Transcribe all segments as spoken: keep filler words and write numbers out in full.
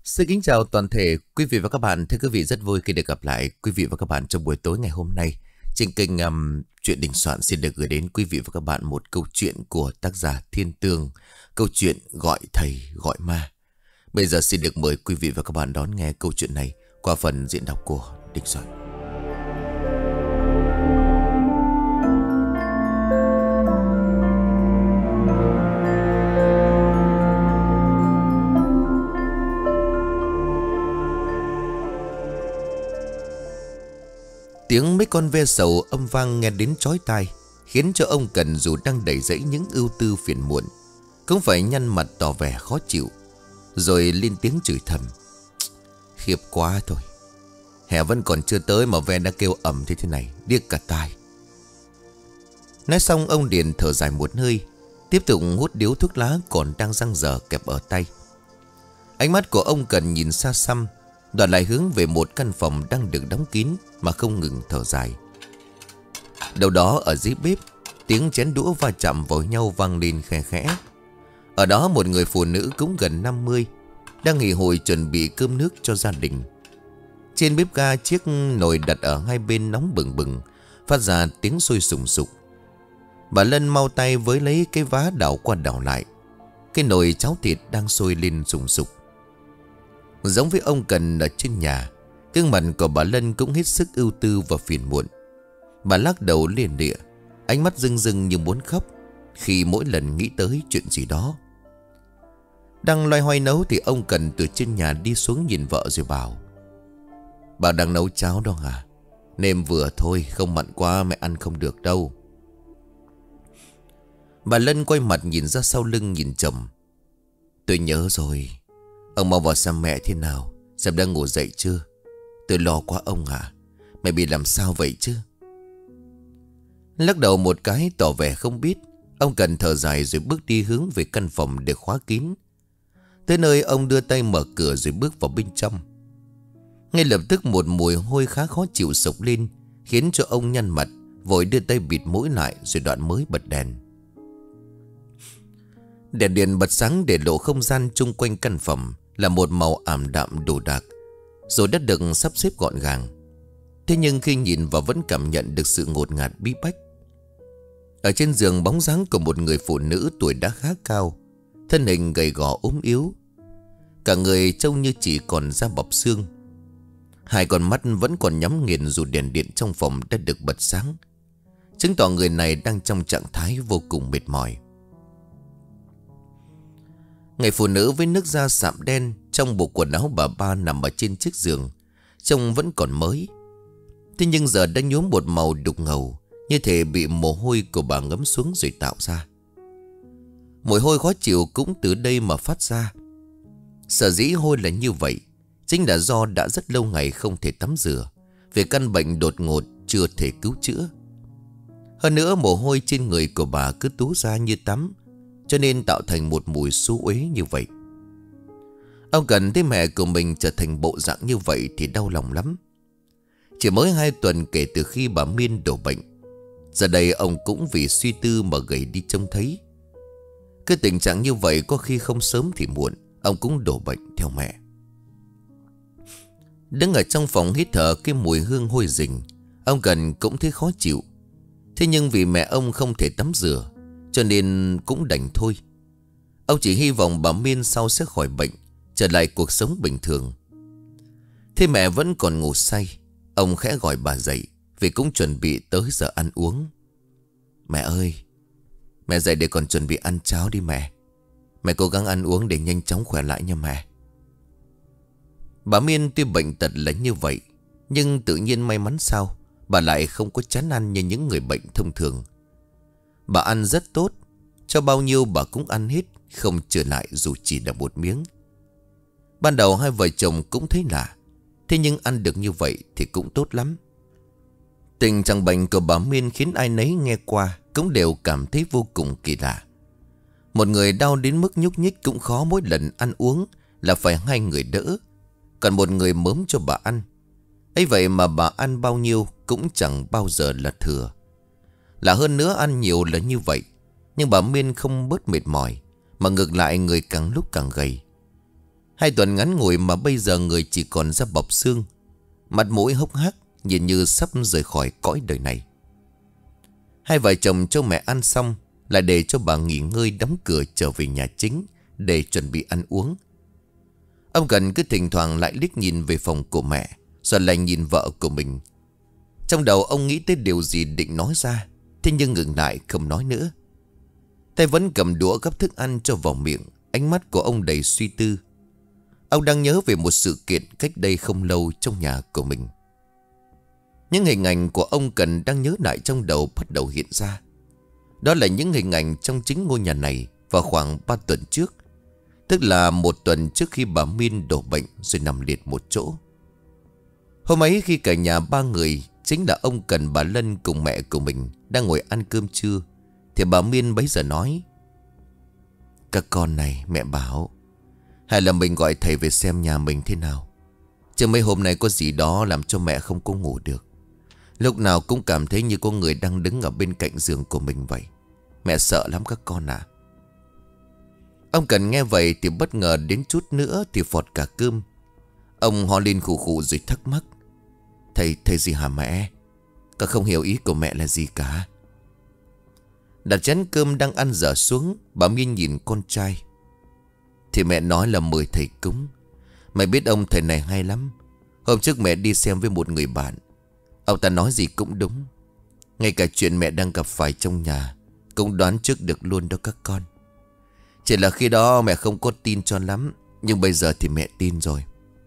Xin kính chào toàn thể quý vị và các bạn. Thưa quý vị, rất vui khi được gặp lại quý vị và các bạn trong buổi tối ngày hôm nay. Trên kênh um, Chuyện Đình Soạn xin được gửi đến quý vị và các bạn một câu chuyện của tác giả Thiên Tường. Câu chuyện Gọi Thầy Gọi Ma. Bây giờ xin được mời quý vị và các bạn đón nghe câu chuyện này qua phần diễn đọc của Đình Soạn. Tiếng mấy con ve sầu âm vang nghe đến chói tai, khiến cho ông Cần dù đang đầy dẫy những ưu tư phiền muộn cũng phải nhăn mặt tỏ vẻ khó chịu, rồi lên tiếng chửi thầm: Khiếp quá thôi, hè vẫn còn chưa tới mà ve đã kêu ầm thế thế này, điếc cả tai. Nói xong ông Điền thở dài một hơi, tiếp tục hút điếu thuốc lá còn đang giăng dở kẹp ở tay. Ánh mắt của ông Cần nhìn xa xăm, đoạn lại hướng về một căn phòng đang được đóng kín mà không ngừng thở dài. Đâu đó ở dưới bếp, tiếng chén đũa va chạm vào nhau vang lên khe khẽ. Ở đó một người phụ nữ cũng gần năm mươi đang nghỉ hội chuẩn bị cơm nước cho gia đình. Trên bếp ga, chiếc nồi đặt ở hai bên nóng bừng bừng, phát ra tiếng sôi sùng sục. Bà Lân mau tay với lấy cái vá đảo qua đảo lại. Cái nồi cháo thịt đang sôi lên sùng sục. Giống với ông Cần ở trên nhà, gương mặt của bà Lân cũng hết sức ưu tư và phiền muộn. Bà lắc đầu liền lịa, ánh mắt rưng rưng như muốn khóc khi mỗi lần nghĩ tới chuyện gì đó. Đang loay hoay nấu thì ông Cần từ trên nhà đi xuống nhìn vợ rồi bảo: Bà đang nấu cháo đó hả? Nêm vừa thôi, không mặn quá mẹ ăn không được đâu. Bà Lân quay mặt nhìn ra sau lưng nhìn chồng: Tôi nhớ rồi. Ông mau vào xem mẹ thế nào, xem đang ngủ dậy chưa. Tôi lo quá ông à. Mẹ bị làm sao vậy chứ? Lắc đầu một cái tỏ vẻ không biết, ông Cần thở dài rồi bước đi hướng về căn phòng để khóa kín. Tới nơi ông đưa tay mở cửa rồi bước vào bên trong. Ngay lập tức một mùi hôi khá khó chịu sộc lên, khiến cho ông nhăn mặt, vội đưa tay bịt mũi lại rồi đoạn mới bật đèn. Đèn điện bật sáng để lộ không gian chung quanh căn phòng là một màu ảm đạm đồ đạc, rồi đã được sắp xếp gọn gàng. Thế nhưng khi nhìn vào vẫn cảm nhận được sự ngột ngạt bí bách. Ở trên giường, bóng dáng của một người phụ nữ tuổi đã khá cao, thân hình gầy gò ốm yếu, cả người trông như chỉ còn da bọc xương. Hai con mắt vẫn còn nhắm nghiền dù đèn điện trong phòng đã được bật sáng, chứng tỏ người này đang trong trạng thái vô cùng mệt mỏi. Người phụ nữ với nước da sạm đen trong bộ quần áo bà ba nằm ở trên chiếc giường, trông vẫn còn mới. Thế nhưng giờ đã nhuốm một màu đục ngầu, như thể bị mồ hôi của bà ngấm xuống rồi tạo ra. Mùi hôi khó chịu cũng từ đây mà phát ra. Sở dĩ hôi là như vậy chính là do đã rất lâu ngày không thể tắm rửa, vì căn bệnh đột ngột chưa thể cứu chữa. Hơn nữa mồ hôi trên người của bà cứ túa ra như tắm, cho nên tạo thành một mùi xú uế như vậy. Ông Cần thấy mẹ của mình trở thành bộ dạng như vậy thì đau lòng lắm. Chỉ mới hai tuần kể từ khi bà Miên đổ bệnh, giờ đây ông cũng vì suy tư mà gầy đi trông thấy. Cái tình trạng như vậy có khi không sớm thì muộn ông cũng đổ bệnh theo mẹ. Đứng ở trong phòng hít thở cái mùi hương hôi rình, ông Cần cũng thấy khó chịu. Thế nhưng vì mẹ ông không thể tắm rửa, cho nên cũng đành thôi. Ông chỉ hy vọng bà Miên sau sẽ khỏi bệnh, trở lại cuộc sống bình thường. Thế mẹ vẫn còn ngủ say, ông khẽ gọi bà dậy, vì cũng chuẩn bị tới giờ ăn uống. Mẹ ơi, mẹ dậy để còn chuẩn bị ăn cháo đi mẹ. Mẹ cố gắng ăn uống để nhanh chóng khỏe lại nha mẹ. Bà Miên tuy bệnh tật là như vậy, nhưng tự nhiên may mắn sao bà lại không có chán ăn như những người bệnh thông thường. Bà ăn rất tốt, cho bao nhiêu bà cũng ăn hết, không trở lại dù chỉ là một miếng. Ban đầu hai vợ chồng cũng thấy lạ, thế nhưng ăn được như vậy thì cũng tốt lắm. Tình trạng bệnh của bà Miên khiến ai nấy nghe qua cũng đều cảm thấy vô cùng kỳ lạ. Một người đau đến mức nhúc nhích cũng khó, mỗi lần ăn uống là phải hai người đỡ, còn một người mớm cho bà ăn. Ấy vậy mà bà ăn bao nhiêu cũng chẳng bao giờ là thừa. Là hơn nữa ăn nhiều là như vậy, nhưng bà Miên không bớt mệt mỏi, mà ngược lại người càng lúc càng gầy. Hai tuần ngắn ngủi mà bây giờ người chỉ còn da bọc xương, mặt mũi hốc hác, nhìn như sắp rời khỏi cõi đời này. Hai vợ chồng cho mẹ ăn xong, lại để cho bà nghỉ ngơi đóng cửa trở về nhà chính để chuẩn bị ăn uống. Ông Cần cứ thỉnh thoảng lại liếc nhìn về phòng của mẹ, rồi lại nhìn vợ của mình. Trong đầu ông nghĩ tới điều gì định nói ra, thế nhưng ngừng lại không nói nữa. Tay vẫn cầm đũa gắp thức ăn cho vào miệng, ánh mắt của ông đầy suy tư. Ông đang nhớ về một sự kiện cách đây không lâu trong nhà của mình. Những hình ảnh của ông Cần đang nhớ lại trong đầu bắt đầu hiện ra. Đó là những hình ảnh trong chính ngôi nhà này vào khoảng ba tuần trước. Tức là một tuần trước khi bà Min đổ bệnh rồi nằm liệt một chỗ. Hôm ấy khi cả nhà ba người, chính là ông Cần, bà Lân cùng mẹ của mình, đang ngồi ăn cơm trưa, thì bà Min bấy giờ nói: "Các con này, mẹ bảo hay là mình gọi thầy về xem nhà mình thế nào. Chứ mấy hôm nay có gì đó làm cho mẹ không có ngủ được. Lúc nào cũng cảm thấy như có người đang đứng ở bên cạnh giường của mình vậy. Mẹ sợ lắm các con ạ." Ông Cần nghe vậy thì bất ngờ đến chút nữa thì phọt cả cơm. Ông ho lên khụ khụ rồi thắc mắc: Thầy, thầy gì hả mẹ? Con không hiểu ý của mẹ là gì cả. Đặt chén cơm đang ăn dở xuống, bà Miên nhìn con trai: "Thì mẹ nói là mời thầy cúng. Mày biết ông thầy này hay lắm. Hôm trước mẹ đi xem với một người bạn, ông ta nói gì cũng đúng. Ngay cả chuyện mẹ đang gặp phải trong nhà cũng đoán trước được luôn đó các con. Chỉ là khi đó mẹ không có tin cho lắm, nhưng bây giờ thì mẹ tin rồi."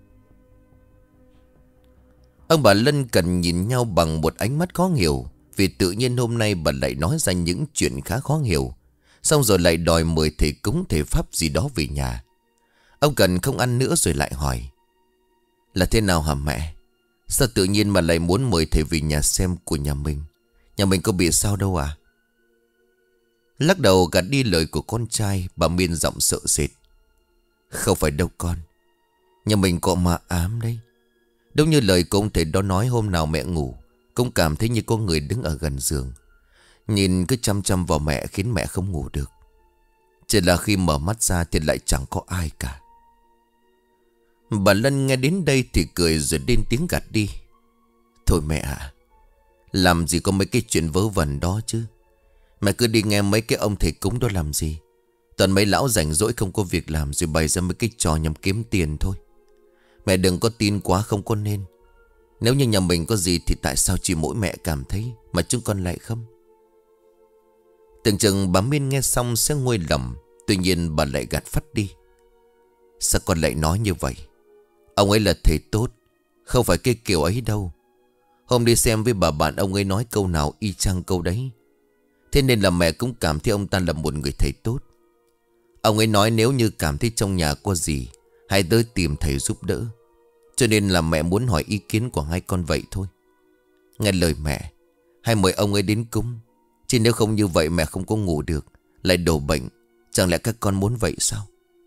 Ông bà Lân Cần nhìn nhau bằng một ánh mắt khó hiểu, vì tự nhiên hôm nay bà lại nói ra những chuyện khá khó hiểu, xong rồi lại đòi mời thầy cúng thầy pháp gì đó về nhà. Ông Cần không ăn nữa rồi lại hỏi: "Là thế nào hả mẹ? Sao tự nhiên mà lại muốn mời thầy về nhà xem của nhà mình? Nhà mình có bị sao đâu à?" Lắc đầu gạt đi lời của con trai, bà Miên giọng sợ sệt: "Không phải đâu con. Nhà mình có ma ám đấy. Đúng như lời của ông thầy đó nói, hôm nào mẹ ngủ cũng cảm thấy như có người đứng ở gần giường, nhìn cứ chăm chăm vào mẹ khiến mẹ không ngủ được. Chỉ là khi mở mắt ra thì lại chẳng có ai cả." Bà Lân nghe đến đây thì cười rồi lên tiếng gạt đi: "Thôi mẹ ạ, làm gì có mấy cái chuyện vớ vẩn đó chứ. Mẹ cứ đi nghe mấy cái ông thầy cúng đó làm gì. Toàn mấy lão rảnh rỗi không có việc làm rồi bày ra mấy cái trò nhằm kiếm tiền thôi. Mẹ đừng có tin quá không có nên. Nếu như nhà mình có gì thì tại sao chỉ mỗi mẹ cảm thấy mà chúng con lại không?" Tưởng chừng bà Miên nghe xong sẽ nguôi lòng, tuy nhiên bà lại gạt phắt đi: "Sao con lại nói như vậy? Ông ấy là thầy tốt, không phải cái kiểu ấy đâu. Hôm đi xem với bà bạn, ông ấy nói câu nào y chang câu đấy. Thế nên là mẹ cũng cảm thấy ông ta là một người thầy tốt. Ông ấy nói nếu như cảm thấy trong nhà có gì, hãy tới tìm thầy giúp đỡ. Cho nên là mẹ muốn hỏi ý kiến của hai con vậy thôi. Nghe lời mẹ, hãy mời ông ấy đến cúng. Chứ nếu không như vậy mẹ không có ngủ được, lại đổ bệnh. Chẳng lẽ các con muốn vậy sao?"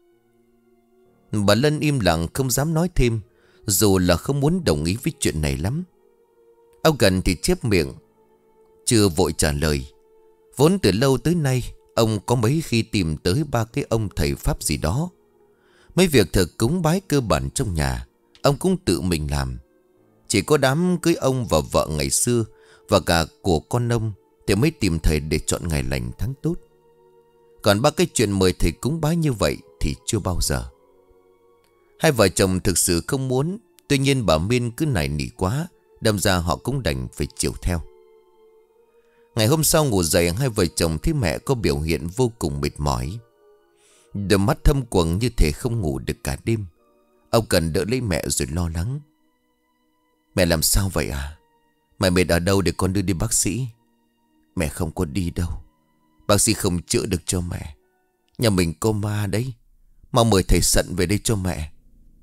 Bà Lân im lặng không dám nói thêm, dù là không muốn đồng ý với chuyện này lắm. Ông Cần thì chép miệng, chưa vội trả lời. Vốn từ lâu tới nay ông có mấy khi tìm tới ba cái ông thầy pháp gì đó. Mấy việc thờ cúng bái cơ bản trong nhà ông cũng tự mình làm. Chỉ có đám cưới ông và vợ ngày xưa và cả của con ông thì mới tìm thầy để chọn ngày lành tháng tốt. Còn ba cái chuyện mời thầy cúng bái như vậy thì chưa bao giờ. Hai vợ chồng thực sự không muốn, tuy nhiên bà Miên cứ nài nỉ quá, đâm ra họ cũng đành phải chiều theo. Ngày hôm sau ngủ dậy, hai vợ chồng thấy mẹ có biểu hiện vô cùng mệt mỏi. Đôi mắt thâm quầng như thể không ngủ được cả đêm. Ông Cần đỡ lấy mẹ rồi lo lắng: "Mẹ làm sao vậy à? Mẹ mệt ở đâu để con đưa đi bác sĩ?" "Mẹ không có đi đâu. Bác sĩ không chữa được cho mẹ. Nhà mình có ma đấy. Mau mời thầy Sận về đây cho mẹ."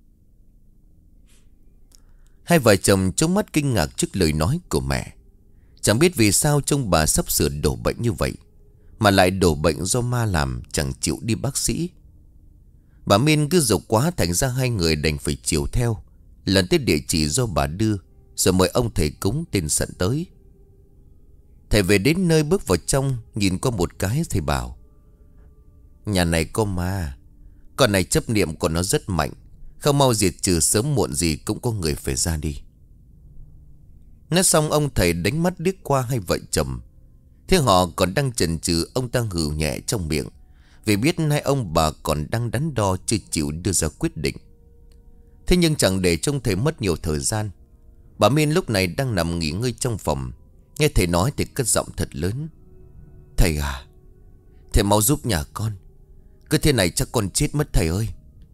Hai vợ chồng trố mắt kinh ngạc trước lời nói của mẹ. Chẳng biết vì sao trông bà sắp sửa đổ bệnh như vậy, mà lại đổ bệnh do ma làm, chẳng chịu đi bác sĩ. Bà Miên cứ giục quá, thành ra hai người đành phải chiều theo, lần tới địa chỉ do bà đưa, rồi mời ông thầy cúng tên Sận tới. Thầy về đến nơi bước vào trong, nhìn qua một cái thầy bảo: "Nhà này có ma. Con này chấp niệm của nó rất mạnh, Không mau diệt trừ sớm muộn gì cũng có người phải ra đi. Nói xong ông thầy đánh mắt liếc qua hai vợ chồng. Thế họ còn đang chần chừ, ông ta hừ nhẹ trong miệng, vì biết hai ông bà còn đang đắn đo chưa chịu đưa ra quyết định. Thế nhưng chẳng để trông thầy mất nhiều thời gian. Bà Miên lúc này đang nằm nghỉ ngơi trong phòng. Nghe thầy nói thì cất giọng thật lớn: "Thầy à, thầy mau giúp nhà con. Cứ thế này chắc con chết mất thầy ơi."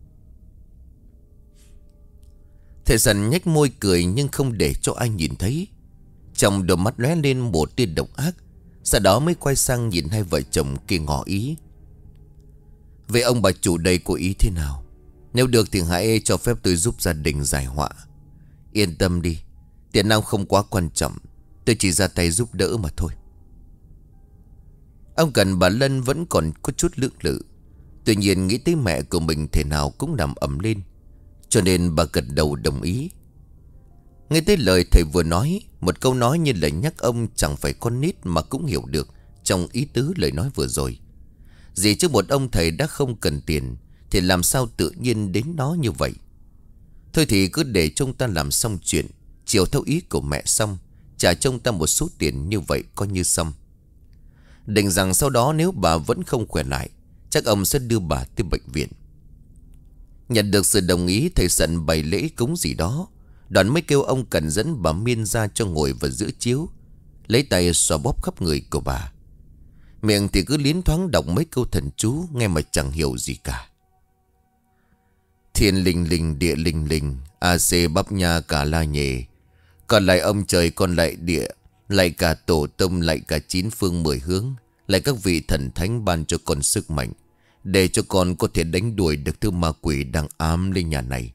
Thầy dần nhếch môi cười nhưng không để cho ai nhìn thấy. Trong đôi mắt lóe lên một tia độc ác. Sau đó mới quay sang nhìn hai vợ chồng kia ngỏ ý: "Vậy ông bà chủ đây có ý thế nào? Nếu được thì hãy cho phép tôi giúp gia đình giải họa. Yên tâm đi, tiền nào không quá quan trọng, tôi chỉ ra tay giúp đỡ mà thôi." Ông Cần bà Lân vẫn còn có chút lưỡng lự. Tuy nhiên nghĩ tới mẹ của mình thể nào cũng nằm ẩm lên, cho nên bà gật đầu đồng ý. Nghe tới lời thầy vừa nói, một câu nói như là nhắc ông chẳng phải con nít mà cũng hiểu được trong ý tứ lời nói vừa rồi. Gì chứ một ông thầy đã không cần tiền thì làm sao tự nhiên đến nó như vậy. Thôi thì cứ để trông ta làm xong chuyện, chiều theo ý của mẹ xong, trả trông ta một số tiền như vậy coi như xong. Định rằng sau đó nếu bà vẫn không khỏe lại, chắc ông sẽ đưa bà tới bệnh viện. Nhận được sự đồng ý, thầy Sận bày lễ cúng gì đó, đoạn mới kêu ông Cần dẫn bà Miên ra cho ngồi vào giữa chiếu, lấy tay xoa bóp khắp người của bà. Miệng thì cứ liến thoáng đọc mấy câu thần chú, nghe mà chẳng hiểu gì cả. Thiên linh linh địa linh linh, a xê bắp nha cả la nhề. Còn lại ông trời, còn lại địa, lại cả tổ tông, lại cả chín phương mười hướng, lại các vị thần thánh ban cho con sức mạnh, để cho con có thể đánh đuổi được thứ ma quỷ đang ám lên nhà này.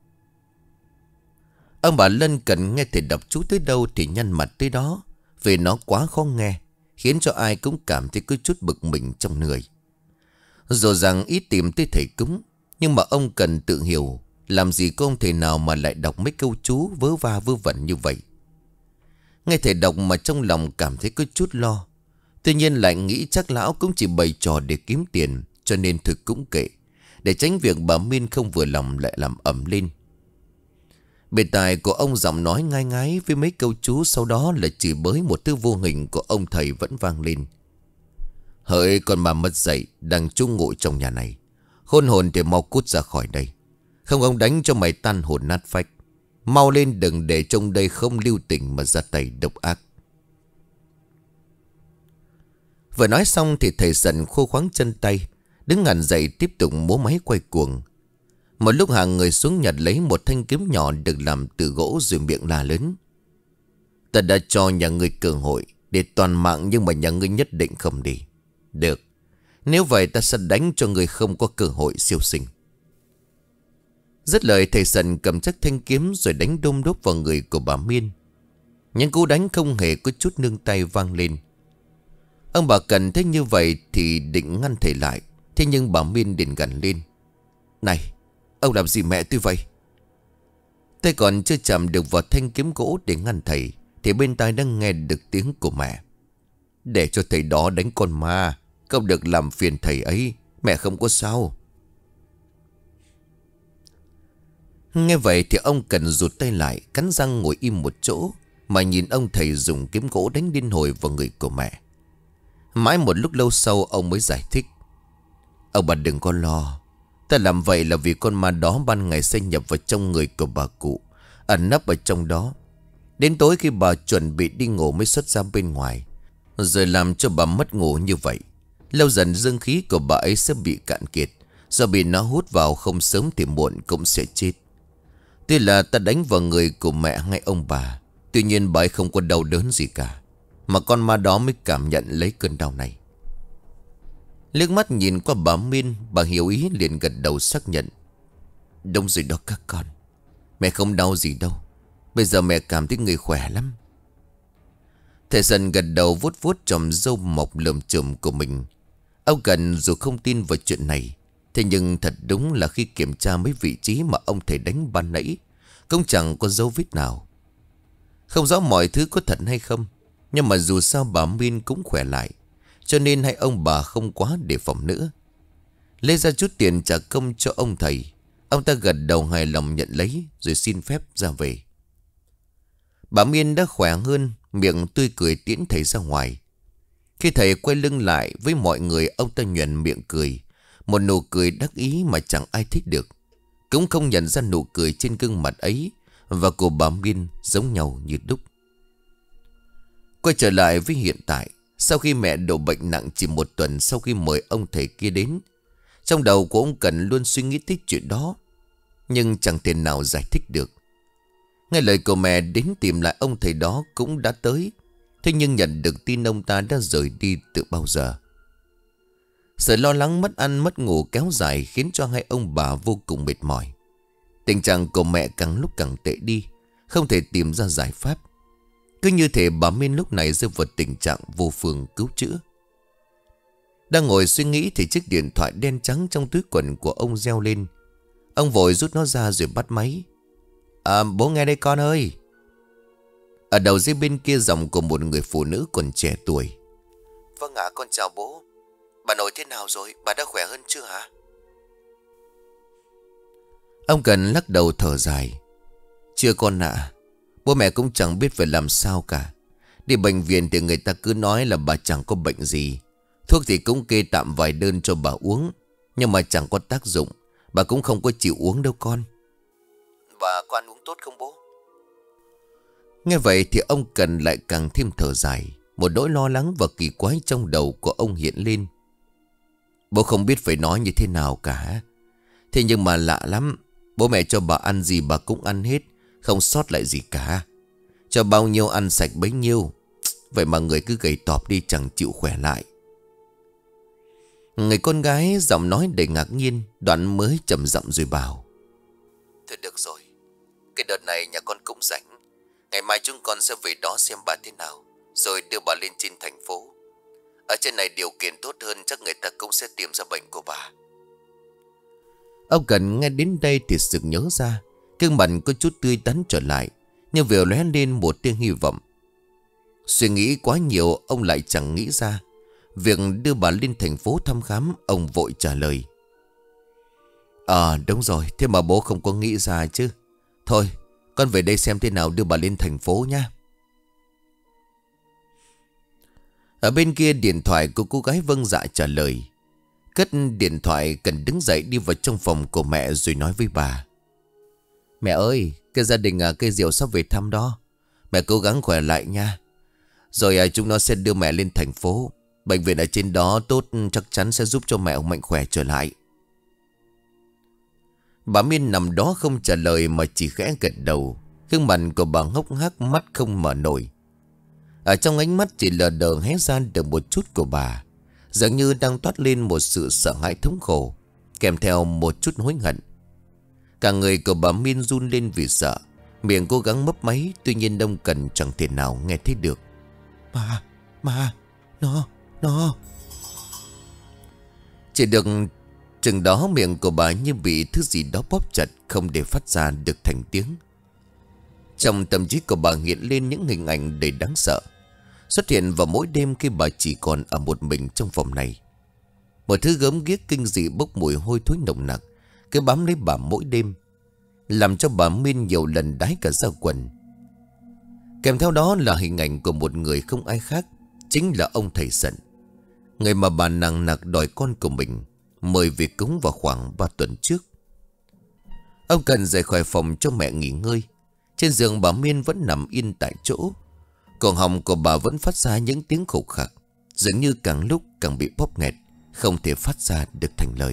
Ông bà Lân Cần nghe thầy đọc chú tới đâu thì nhăn mặt tới đó, vì nó quá khó nghe, khiến cho ai cũng cảm thấy có chút bực mình trong người. Dù rằng ý tìm tới thầy cúng, nhưng mà ông Cần tự hiểu, làm gì có ông thầy nào mà lại đọc mấy câu chú vớ va vớ vẩn như vậy. Nghe thầy đọc mà trong lòng cảm thấy có chút lo. Tuy nhiên lại nghĩ chắc lão cũng chỉ bày trò để kiếm tiền, cho nên thực cũng kệ, để tránh việc bà Miên không vừa lòng lại làm ẩm lên. Bề tài của ông giọng nói ngai ngái với mấy câu chú, sau đó là chửi bới một thứ vô hình của ông thầy vẫn vang lên: "Hỡi con mà mất dạy, đang trú ngụ trong nhà này, khôn hồn thì mau cút ra khỏi đây, không ông đánh cho mày tan hồn nát phách. Mau lên, đừng để trong đây không lưu tình mà ra tay độc ác." Vừa nói xong thì thầy Sận khô khoáng chân tay, đứng hẳn dậy tiếp tục múa máy quay cuồng. Một lúc hàng người xuống nhặt lấy một thanh kiếm nhỏ được làm từ gỗ, rồi miệng la lớn: "Ta đã cho nhà ngươi cơ hội để toàn mạng, nhưng mà nhà ngươi nhất định không đi. Được, nếu vậy ta sẽ đánh cho ngươi không có cơ hội siêu sinh." Dứt lời, thầy Sận cầm chắc thanh kiếm rồi đánh đôm đốp vào người của bà Miên. Những cú đánh không hề có chút nương tay vang lên. Ông bà Cần thấy như vậy thì định ngăn thầy lại, thế nhưng bà Miên định gằn lên: "Này, ông làm gì mẹ tôi vậy?" Tay còn chưa chạm được vào thanh kiếm gỗ để ngăn thầy, thì bên tai đang nghe được tiếng của mẹ: "Để cho thầy đó đánh con ma, không được làm phiền thầy ấy, mẹ không có sao." Nghe vậy thì ông Cần rụt tay lại, cắn răng ngồi im một chỗ, mà nhìn ông thầy dùng kiếm gỗ đánh điên hồi vào người của mẹ. Mãi một lúc lâu sau ông mới giải thích: "Ông bà đừng có lo, ta làm vậy là vì con ma đó ban ngày sẽ nhập vào trong người của bà cụ, ẩn nấp ở trong đó. Đến tối khi bà chuẩn bị đi ngủ mới xuất ra bên ngoài, rồi làm cho bà mất ngủ như vậy. Lâu dần dương khí của bà ấy sẽ bị cạn kiệt, do bị nó hút vào, không sớm thì muộn cũng sẽ chết. Tuy là ta đánh vào người của mẹ hay ông bà, tuy nhiên bà ấy không có đau đớn gì cả, mà con ma đó mới cảm nhận lấy cơn đau này." Liếc mắt nhìn qua bà Miên, bà hiểu ý liền gật đầu xác nhận: "Đúng rồi đó các con, mẹ không đau gì đâu, bây giờ mẹ cảm thấy người khỏe lắm." Thầy Sận gật đầu vuốt vuốt chòm râu mọc lởm chởm của mình. Ông Cần dù không tin vào chuyện này, thế nhưng thật đúng là khi kiểm tra mấy vị trí mà ông thầy đánh ban nãy, cũng chẳng có dấu vết nào. Không rõ mọi thứ có thật hay không, nhưng mà dù sao bà Miên cũng khỏe lại, cho nên hai ông bà không quá đề phòng nữa. Lấy ra chút tiền trả công cho ông thầy, Ông ta gật đầu hài lòng nhận lấy rồi xin phép ra về. Bà Miên đã khỏe hơn, miệng tươi cười tiễn thầy ra ngoài. Khi thầy quay lưng lại với mọi người, ông ta nhoẻn miệng cười. Một nụ cười đắc ý mà chẳng ai thích được. Cũng không nhận ra nụ cười trên gương mặt ấy và của bà Miên giống nhau như đúc. Quay trở lại với hiện tại, sau khi mẹ đổ bệnh nặng chỉ một tuần sau khi mời ông thầy kia đến, trong đầu của ông Cần luôn suy nghĩ tới chuyện đó, nhưng chẳng thể nào giải thích được. Nghe lời của mẹ đến tìm lại ông thầy đó cũng đã tới, thế nhưng nhận được tin ông ta đã rời đi từ bao giờ. Sự lo lắng mất ăn mất ngủ kéo dài khiến cho hai ông bà vô cùng mệt mỏi. Tình trạng của mẹ càng lúc càng tệ đi, không thể tìm ra giải pháp. Cứ như thể bà Miên lúc này rơi vào tình trạng vô phương cứu chữa. Đang ngồi suy nghĩ thì chiếc điện thoại đen trắng trong túi quần của ông reo lên. Ông vội rút nó ra rồi bắt máy. À, bố nghe đây con ơi. Ở đầu dây bên kia giọng của một người phụ nữ còn trẻ tuổi. Vâng ạ, con chào bố. Bà nội thế nào rồi? Bà đã khỏe hơn chưa hả? Ông Cần lắc đầu thở dài. Chưa con ạ. Bố mẹ cũng chẳng biết phải làm sao cả. Đi bệnh viện thì người ta cứ nói là bà chẳng có bệnh gì. Thuốc thì cũng kê tạm vài đơn cho bà uống, nhưng mà chẳng có tác dụng. Bà cũng không có chịu uống đâu con. Bà có ăn uống tốt không bố? Nghe vậy thì ông Cần lại càng thêm thở dài. Một nỗi lo lắng và kỳ quái trong đầu của ông hiện lên. Bố không biết phải nói như thế nào cả. Thế nhưng mà lạ lắm. Bố mẹ cho bà ăn gì bà cũng ăn hết, không sót lại gì cả. Cho bao nhiêu ăn sạch bấy nhiêu. Vậy mà người cứ gầy tọp đi chẳng chịu khỏe lại. Người con gái giọng nói đầy ngạc nhiên, đoạn mới trầm giọng rồi bảo. Thôi được rồi, cái đợt này nhà con cũng rảnh. Ngày mai chúng con sẽ về đó xem bà thế nào, rồi đưa bà lên trên thành phố. Ở trên này điều kiện tốt hơn, chắc người ta cũng sẽ tìm ra bệnh của bà. Ông Cần nghe đến đây thì sực nhớ ra, gương mặt có chút tươi tắn trở lại, nhưng vừa lóe lên một tia hy vọng. Suy nghĩ quá nhiều, ông lại chẳng nghĩ ra việc đưa bà lên thành phố thăm khám. Ông vội trả lời. À đúng rồi, thế mà bố không có nghĩ ra chứ. Thôi, con về đây xem thế nào đưa bà lên thành phố nha. Ở bên kia điện thoại của cô gái vâng dạ trả lời. Cất điện thoại, Cần đứng dậy đi vào trong phòng của mẹ rồi nói với bà. Mẹ ơi, cái gia đình à, cây Diệu sắp về thăm đó. Mẹ cố gắng khỏe lại nha. Rồi à, chúng nó sẽ đưa mẹ lên thành phố. Bệnh viện ở trên đó tốt, chắc chắn sẽ giúp cho mẹ ông mạnh khỏe trở lại. Bà Miên nằm đó không trả lời mà chỉ khẽ gật đầu. Gương mặt của bà hốc hác, mắt không mở nổi. Ở trong ánh mắt chỉ lờ đờ hé ra được một chút của bà, dường như đang toát lên một sự sợ hãi thống khổ, kèm theo một chút hối hận. Cả người của bà Miên run lên vì sợ, miệng cố gắng mấp máy. Tuy nhiên ông Cần chẳng thể nào nghe thấy được. Mà, mà, nó, nó Chỉ được chừng đó miệng của bà như bị thứ gì đó bóp chặt, không để phát ra được thành tiếng. Trong tâm trí của bà hiện lên những hình ảnh đầy đáng sợ, xuất hiện vào mỗi đêm khi bà chỉ còn ở một mình trong phòng này. Một thứ gớm ghiếc kinh dị bốc mùi hôi thối nồng nặc cứ bám lấy bà mỗi đêm, làm cho bà Miên nhiều lần đái cả da quần. Kèm theo đó là hình ảnh của một người không ai khác, chính là ông thầy Sận, người mà bà nặng nặc đòi con của mình mời về cúng vào khoảng ba tuần trước. Ông Cần rời khỏi phòng cho mẹ nghỉ ngơi. Trên giường bà Miên vẫn nằm yên tại chỗ. Cổ họng của bà vẫn phát ra những tiếng khục khạc, dường như càng lúc càng bị bóp nghẹt, không thể phát ra được thành lời.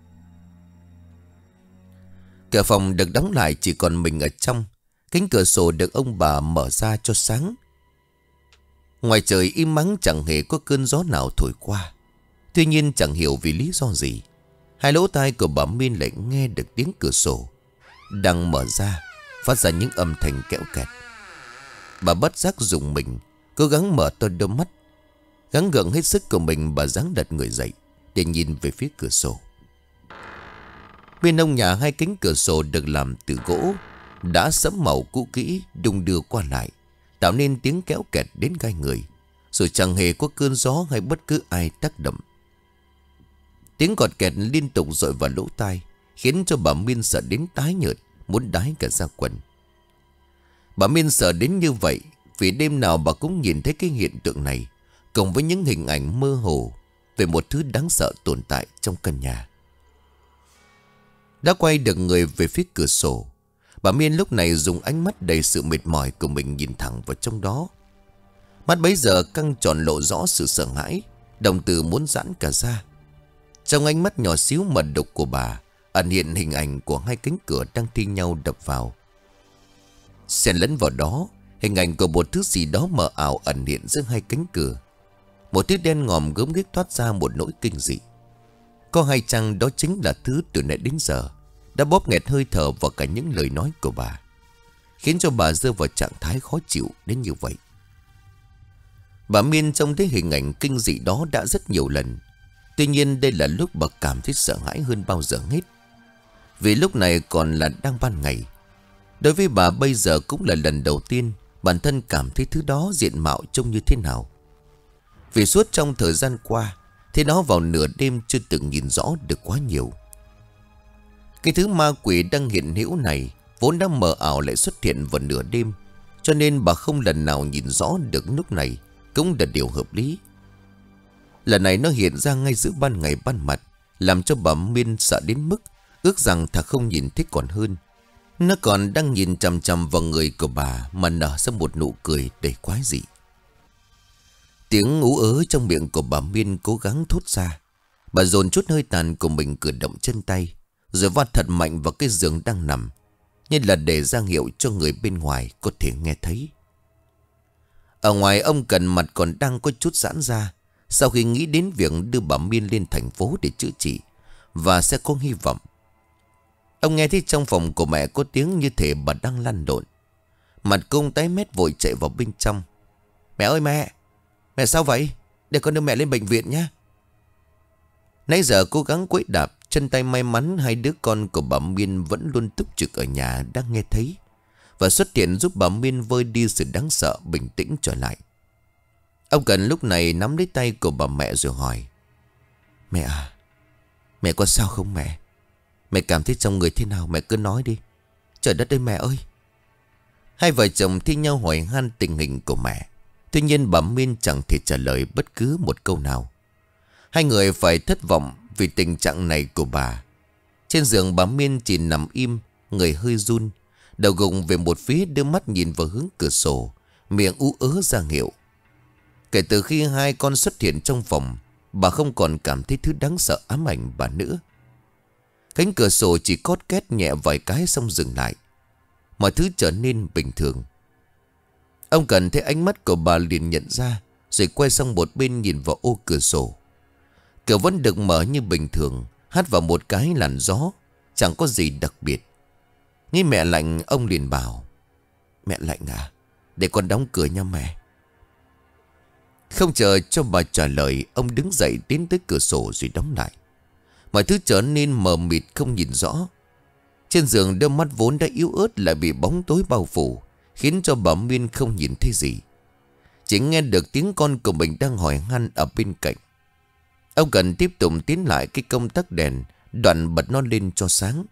Cửa phòng được đóng lại, chỉ còn mình ở trong. Cánh cửa sổ được ông bà mở ra cho sáng. Ngoài trời im mắng, chẳng hề có cơn gió nào thổi qua. Tuy nhiên chẳng hiểu vì lý do gì, hai lỗ tai của bà Miên lại nghe được tiếng cửa sổ đang mở ra, phát ra những âm thanh kẽo kẹt. Bà bất giác rùng mình, cố gắng mở to đôi mắt. Gắng gượng hết sức của mình, bà giáng đặt người dậy để nhìn về phía cửa sổ. Bên ông nhà, hai cánh cửa sổ được làm từ gỗ đã sẫm màu cũ kỹ đung đưa qua lại, tạo nên tiếng kéo kẹt đến gai người, rồi chẳng hề có cơn gió hay bất cứ ai tác động. Tiếng cọt kẹt liên tục dội vào lỗ tai, khiến cho bà Miên sợ đến tái nhợt, muốn đái cả da quần. Bà Miên sợ đến như vậy vì đêm nào bà cũng nhìn thấy cái hiện tượng này, cùng với những hình ảnh mơ hồ về một thứ đáng sợ tồn tại trong căn nhà. Đã quay được người về phía cửa sổ, bà Miên lúc này dùng ánh mắt đầy sự mệt mỏi của mình nhìn thẳng vào trong đó. Mắt bấy giờ căng tròn lộ rõ sự sợ hãi, đồng tử muốn giãn cả ra. Trong ánh mắt nhỏ xíu mật đục của bà ẩn hiện hình ảnh của hai cánh cửa đang thi nhau đập vào. Xen lẫn vào đó, hình ảnh của một thứ gì đó mờ ảo ẩn hiện giữa hai cánh cửa. Một thứ đen ngòm gớm ghiếc thoát ra một nỗi kinh dị. Có hay chăng đó chính là thứ từ nãy đến giờ đã bóp nghẹt hơi thở vào cả những lời nói của bà, khiến cho bà rơi vào trạng thái khó chịu đến như vậy. Bà Miên trông thấy hình ảnh kinh dị đó đã rất nhiều lần. Tuy nhiên đây là lúc bà cảm thấy sợ hãi hơn bao giờ hết. Vì lúc này còn là đang ban ngày. Đối với bà bây giờ cũng là lần đầu tiên bản thân cảm thấy thứ đó diện mạo trông như thế nào. Vì suốt trong thời gian qua thì nó vào nửa đêm chưa từng nhìn rõ được quá nhiều. Cái thứ ma quỷ đang hiện hữu này vốn đã mờ ảo lại xuất hiện vào nửa đêm, cho nên bà không lần nào nhìn rõ được lúc này cũng là điều hợp lý. Lần này nó hiện ra ngay giữa ban ngày ban mặt, làm cho bà Miên sợ đến mức ước rằng thà không nhìn thấy còn hơn. Nó còn đang nhìn chằm chằm vào người của bà mà nở ra một nụ cười đầy quái dị. Tiếng ú ớ trong miệng của bà Miên cố gắng thốt ra. Bà dồn chút hơi tàn của mình cử động chân tay, rồi vắt thật mạnh vào cái giường đang nằm, như là để ra hiệu cho người bên ngoài có thể nghe thấy. Ở ngoài ông Cần mặt còn đang có chút giãn ra, sau khi nghĩ đến việc đưa bà Miên lên thành phố để chữa trị và sẽ có hy vọng. Ông nghe thấy trong phòng của mẹ có tiếng như thể bà đang lăn lộn. Mặt công tái mét vội chạy vào bên trong. Mẹ ơi mẹ! Mẹ sao vậy? Để con đưa mẹ lên bệnh viện nhé. Nãy giờ cố gắng quẫy đạp, chân tay may mắn hai đứa con của bà Miên vẫn luôn túc trực ở nhà đang nghe thấy, và xuất hiện giúp bà Miên vơi đi sự đáng sợ, bình tĩnh trở lại. Ông Cần lúc này nắm lấy tay của bà mẹ rồi hỏi: Mẹ à, mẹ có sao không mẹ? Mẹ cảm thấy trong người thế nào mẹ cứ nói đi. Trời đất ơi mẹ ơi! Hai vợ chồng thi nhau hỏi han tình hình của mẹ. Tuy nhiên bà Miên chẳng thể trả lời bất cứ một câu nào. Hai người phải thất vọng vì tình trạng này của bà. Trên giường bà Miên chỉ nằm im, người hơi run, đầu gục về một phía, đưa mắt nhìn vào hướng cửa sổ, miệng ú ớ ra hiệu. Kể từ khi hai con xuất hiện trong phòng, bà không còn cảm thấy thứ đáng sợ ám ảnh bà nữa. Cánh cửa sổ chỉ cót két nhẹ vài cái xong dừng lại. Mọi thứ trở nên bình thường. Ông Cần thấy ánh mắt của bà liền nhận ra, rồi quay sang một bên nhìn vào ô cửa sổ. Cửa vẫn được mở như bình thường, hắt vào một cái làn gió, chẳng có gì đặc biệt. Nghĩ mẹ lạnh, ông liền bảo: Mẹ lạnh à? Để con đóng cửa nha mẹ. Không chờ cho bà trả lời, ông đứng dậy tiến tới cửa sổ rồi đóng lại. Mọi thứ trở nên mờ mịt không nhìn rõ. Trên giường đôi mắt vốn đã yếu ớt lại bị bóng tối bao phủ, khiến cho bà Miên không nhìn thấy gì. Chỉ nghe được tiếng con của mình đang hỏi han ở bên cạnh. Ông Cần tiếp tục tiến lại cái công tắc đèn, đoạn bật nó lên cho sáng.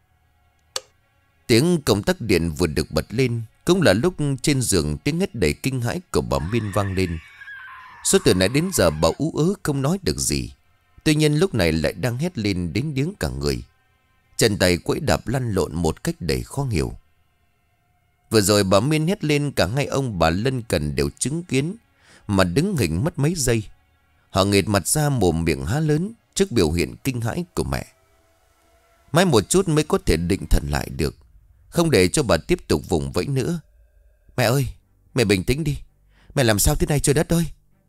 Tiếng công tắc điện vừa được bật lên cũng là lúc trên giường tiếng hét đầy kinh hãi của bà Miên vang lên. Suốt từ nãy đến giờ bà ú ớ không nói được gì, tuy nhiên lúc này lại đang hét lên đến điếng cả người. Chân tay quẫy đạp lăn lộn một cách đầy khó hiểu. Vừa rồi bà Miên hét lên, cả hai ông bà lân cận đều chứng kiến, mà đứng hình mất mấy giây. Họ nghệt mặt ra, mồm miệng há lớn trước biểu hiện kinh hãi của mẹ. Mãi một chút mới có thể định thần lại được, không để cho bà tiếp tục vùng vẫy nữa. Mẹ ơi, mẹ bình tĩnh đi. Mẹ làm sao thế này trời đất ơi?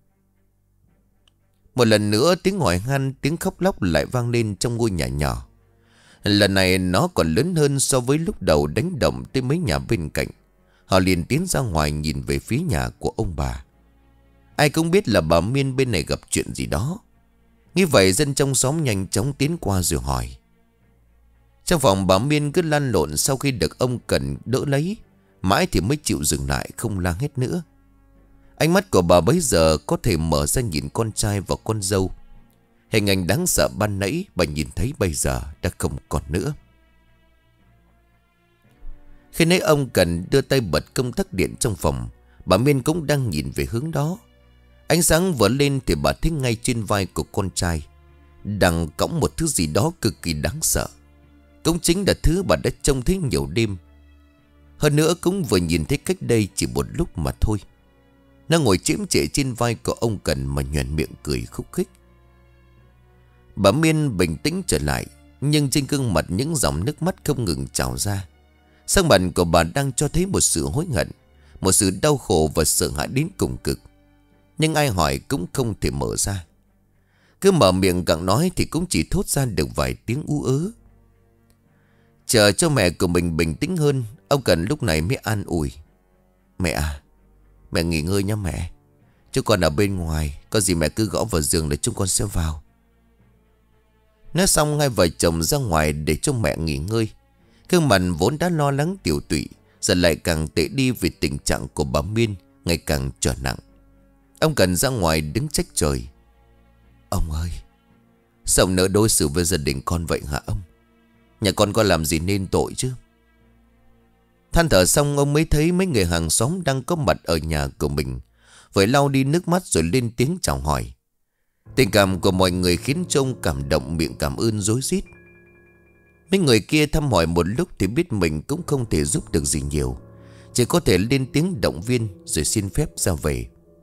Một lần nữa tiếng hỏi han, tiếng khóc lóc lại vang lên trong ngôi nhà nhỏ. Lần này nó còn lớn hơn so với lúc đầu đánh động tới mấy nhà bên cạnh. Họ liền tiến ra ngoài nhìn về phía nhà của ông bà. Ai cũng biết là bà Miên bên này gặp chuyện gì đó. Như vậy dân trong xóm nhanh chóng tiến qua rồi hỏi. Trong phòng bà Miên cứ lăn lộn, sau khi được ông Cần đỡ lấy, mãi thì mới chịu dừng lại, không la hét nữa. Ánh mắt của bà bấy giờ có thể mở ra nhìn con trai và con dâu. Hình ảnh đáng sợ ban nãy bà nhìn thấy bây giờ đã không còn nữa. Khi nãy ông Cần đưa tay bật công tắc điện trong phòng, bà Miên cũng đang nhìn về hướng đó. Ánh sáng vừa lên thì bà thấy ngay trên vai của con trai đang cõng một thứ gì đó cực kỳ đáng sợ. Cũng chính là thứ bà đã trông thấy nhiều đêm. Hơn nữa cũng vừa nhìn thấy cách đây chỉ một lúc mà thôi. Nó ngồi chiếm trệ trên vai của ông Cần mà nhoẻn miệng cười khúc khích. Bà Miên bình tĩnh trở lại, nhưng trên gương mặt những dòng nước mắt không ngừng trào ra. Sắc mặt của bà đang cho thấy một sự hối hận, một sự đau khổ và sợ hãi đến cùng cực. Nhưng ai hỏi cũng không thể mở ra. Cứ mở miệng càng nói thì cũng chỉ thốt ra được vài tiếng ú ớ. Chờ cho mẹ của mình bình tĩnh hơn, ông Cần lúc này mới an ủi. Mẹ à, mẹ nghỉ ngơi nhé mẹ. Chứ con ở bên ngoài, có gì mẹ cứ gõ vào giường để chúng con sẽ vào. Nói xong hai vợ chồng ra ngoài để cho mẹ nghỉ ngơi. Gương mặt vốn đã lo lắng tiểu tụy giờ lại càng tệ đi vì tình trạng của bà Miên ngày càng trở nặng. Ông Cần ra ngoài đứng trách trời. Ông ơi, sao ông nỡ đối xử với gia đình con vậy hả ông? Nhà con có làm gì nên tội chứ? Than thở xong ông mới thấy mấy người hàng xóm đang có mặt ở nhà của mình. Vậy lau đi nước mắt rồi lên tiếng chào hỏi. Tình cảm của mọi người khiến cho ông cảm động, miệng cảm ơn rối rít. Mấy người kia thăm hỏi một lúc thì biết mình cũng không thể giúp được gì nhiều, chỉ có thể lên tiếng động viên rồi xin phép ra về.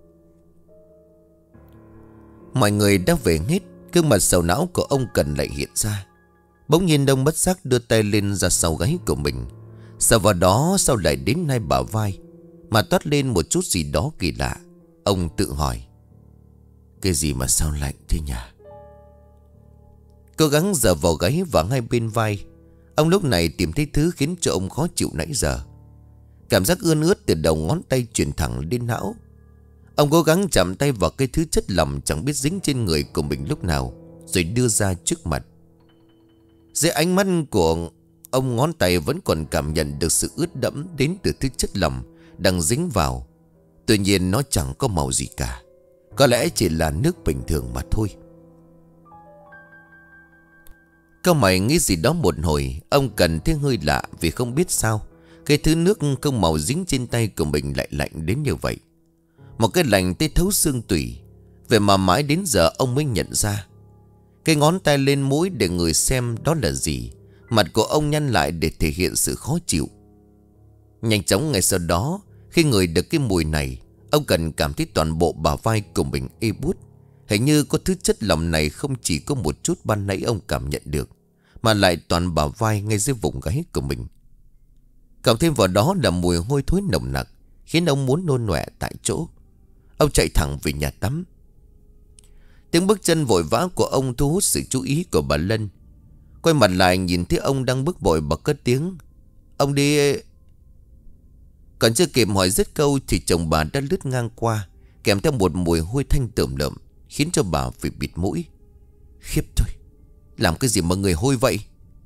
Mọi người đã về hết, gương mặt sầu não của ông Cần lại hiện ra. Bỗng nhiên ông bất giác đưa tay lên ra sau gáy của mình. Sau vào đó sau lại đến hai bả vai, mà toát lên một chút gì đó kỳ lạ. Ông tự hỏi, cái gì mà sao lạnh thế nhỉ? Cố gắng giở vào gáy và hai bên vai. Ông lúc này tìm thấy thứ khiến cho ông khó chịu nãy giờ. Cảm giác ươn ướt từ đầu ngón tay truyền thẳng lên não. Ông cố gắng chạm tay vào cái thứ chất lỏng chẳng biết dính trên người của mình lúc nào, rồi đưa ra trước mặt. Dưới ánh mắt của ông, ngón tay vẫn còn cảm nhận được sự ướt đẫm đến từ thứ chất lỏng đang dính vào. Tuy nhiên nó chẳng có màu gì cả, có lẽ chỉ là nước bình thường mà thôi. Cao mày nghĩ gì đó một hồi, ông Cần thấy hơi lạ vì không biết sao cái thứ nước không màu dính trên tay của mình lại lạnh đến như vậy. Một cái lạnh tới thấu xương tủy. Vậy mà mãi đến giờ ông mới nhận ra. Cái ngón tay lên mũi để người xem đó là gì. Mặt của ông nhăn lại để thể hiện sự khó chịu. Nhanh chóng ngay sau đó, khi ngửi được cái mùi này, ông Cần cảm thấy toàn bộ bả vai của mình ê buốt. Hình như có thứ chất lỏng này không chỉ có một chút ban nãy ông cảm nhận được, mà lại toàn bả vai ngay dưới vùng gáy của mình. Cộng thêm vào đó là mùi hôi thối nồng nặc, khiến ông muốn nôn nọe tại chỗ. Ông chạy thẳng về nhà tắm. Tiếng bước chân vội vã của ông thu hút sự chú ý của bà Lân. Quay mặt lại nhìn thấy ông đang bước vội, bà cất tiếng, ông đi. Còn chưa kịp hỏi dứt câu thì chồng bà đã lướt ngang qua, kèm theo một mùi hôi thanh tởm lợm, khiến cho bà phải bịt mũi. Khiếp thôi, làm cái gì mà người hôi vậy?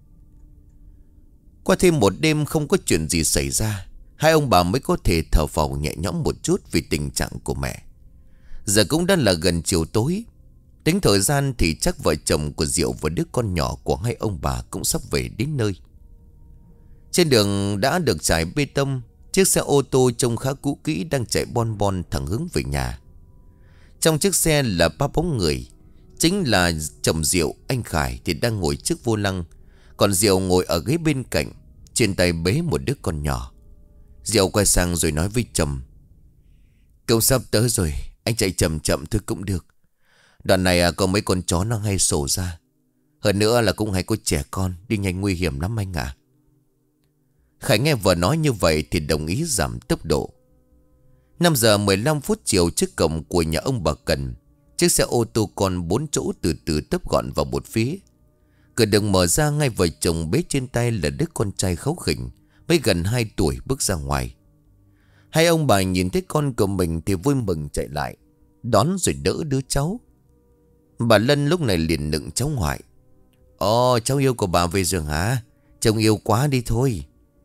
Qua thêm một đêm không có chuyện gì xảy ra, hai ông bà mới có thể thở phào nhẹ nhõm một chút vì tình trạng của mẹ. Giờ cũng đã là gần chiều tối. Tính thời gian thì chắc vợ chồng của Diệu và đứa con nhỏ của hai ông bà cũng sắp về đến nơi. Trên đường đã được trải bê tông, chiếc xe ô tô trông khá cũ kỹ đang chạy bon bon thẳng hướng về nhà. Trong chiếc xe là ba bóng người. Chính là chồng Diệu, anh Khải thì đang ngồi trước vô lăng, còn Diệu ngồi ở ghế bên cạnh, trên tay bế một đứa con nhỏ. Diệu quay sang rồi nói với chồng, cậu sắp tới rồi, anh chạy chậm chậm thôi cũng được. Đoạn này à, có mấy con chó nó hay sổ ra. Hơn nữa là cũng hay có trẻ con, đi nhanh nguy hiểm lắm anh ạ. Khải nghe vợ nói như vậy thì đồng ý giảm tốc độ. Năm giờ mười lăm phút chiều, trước cổng của nhà ông bà Cần, chiếc xe ô tô con bốn chỗ từ từ tấp gọn vào một phía. Cửa đường mở ra, ngay vợ chồng bế trên tay là đứa con trai kháu khỉnh mới gần hai tuổi bước ra ngoài. Hai ông bà nhìn thấy con của mình thì vui mừng chạy lại đón rồi đỡ đứa cháu. Bà Lân lúc này liền nựng cháu ngoại. Ồ, cháu yêu của bà về rồi hả? Chồng yêu quá đi thôi.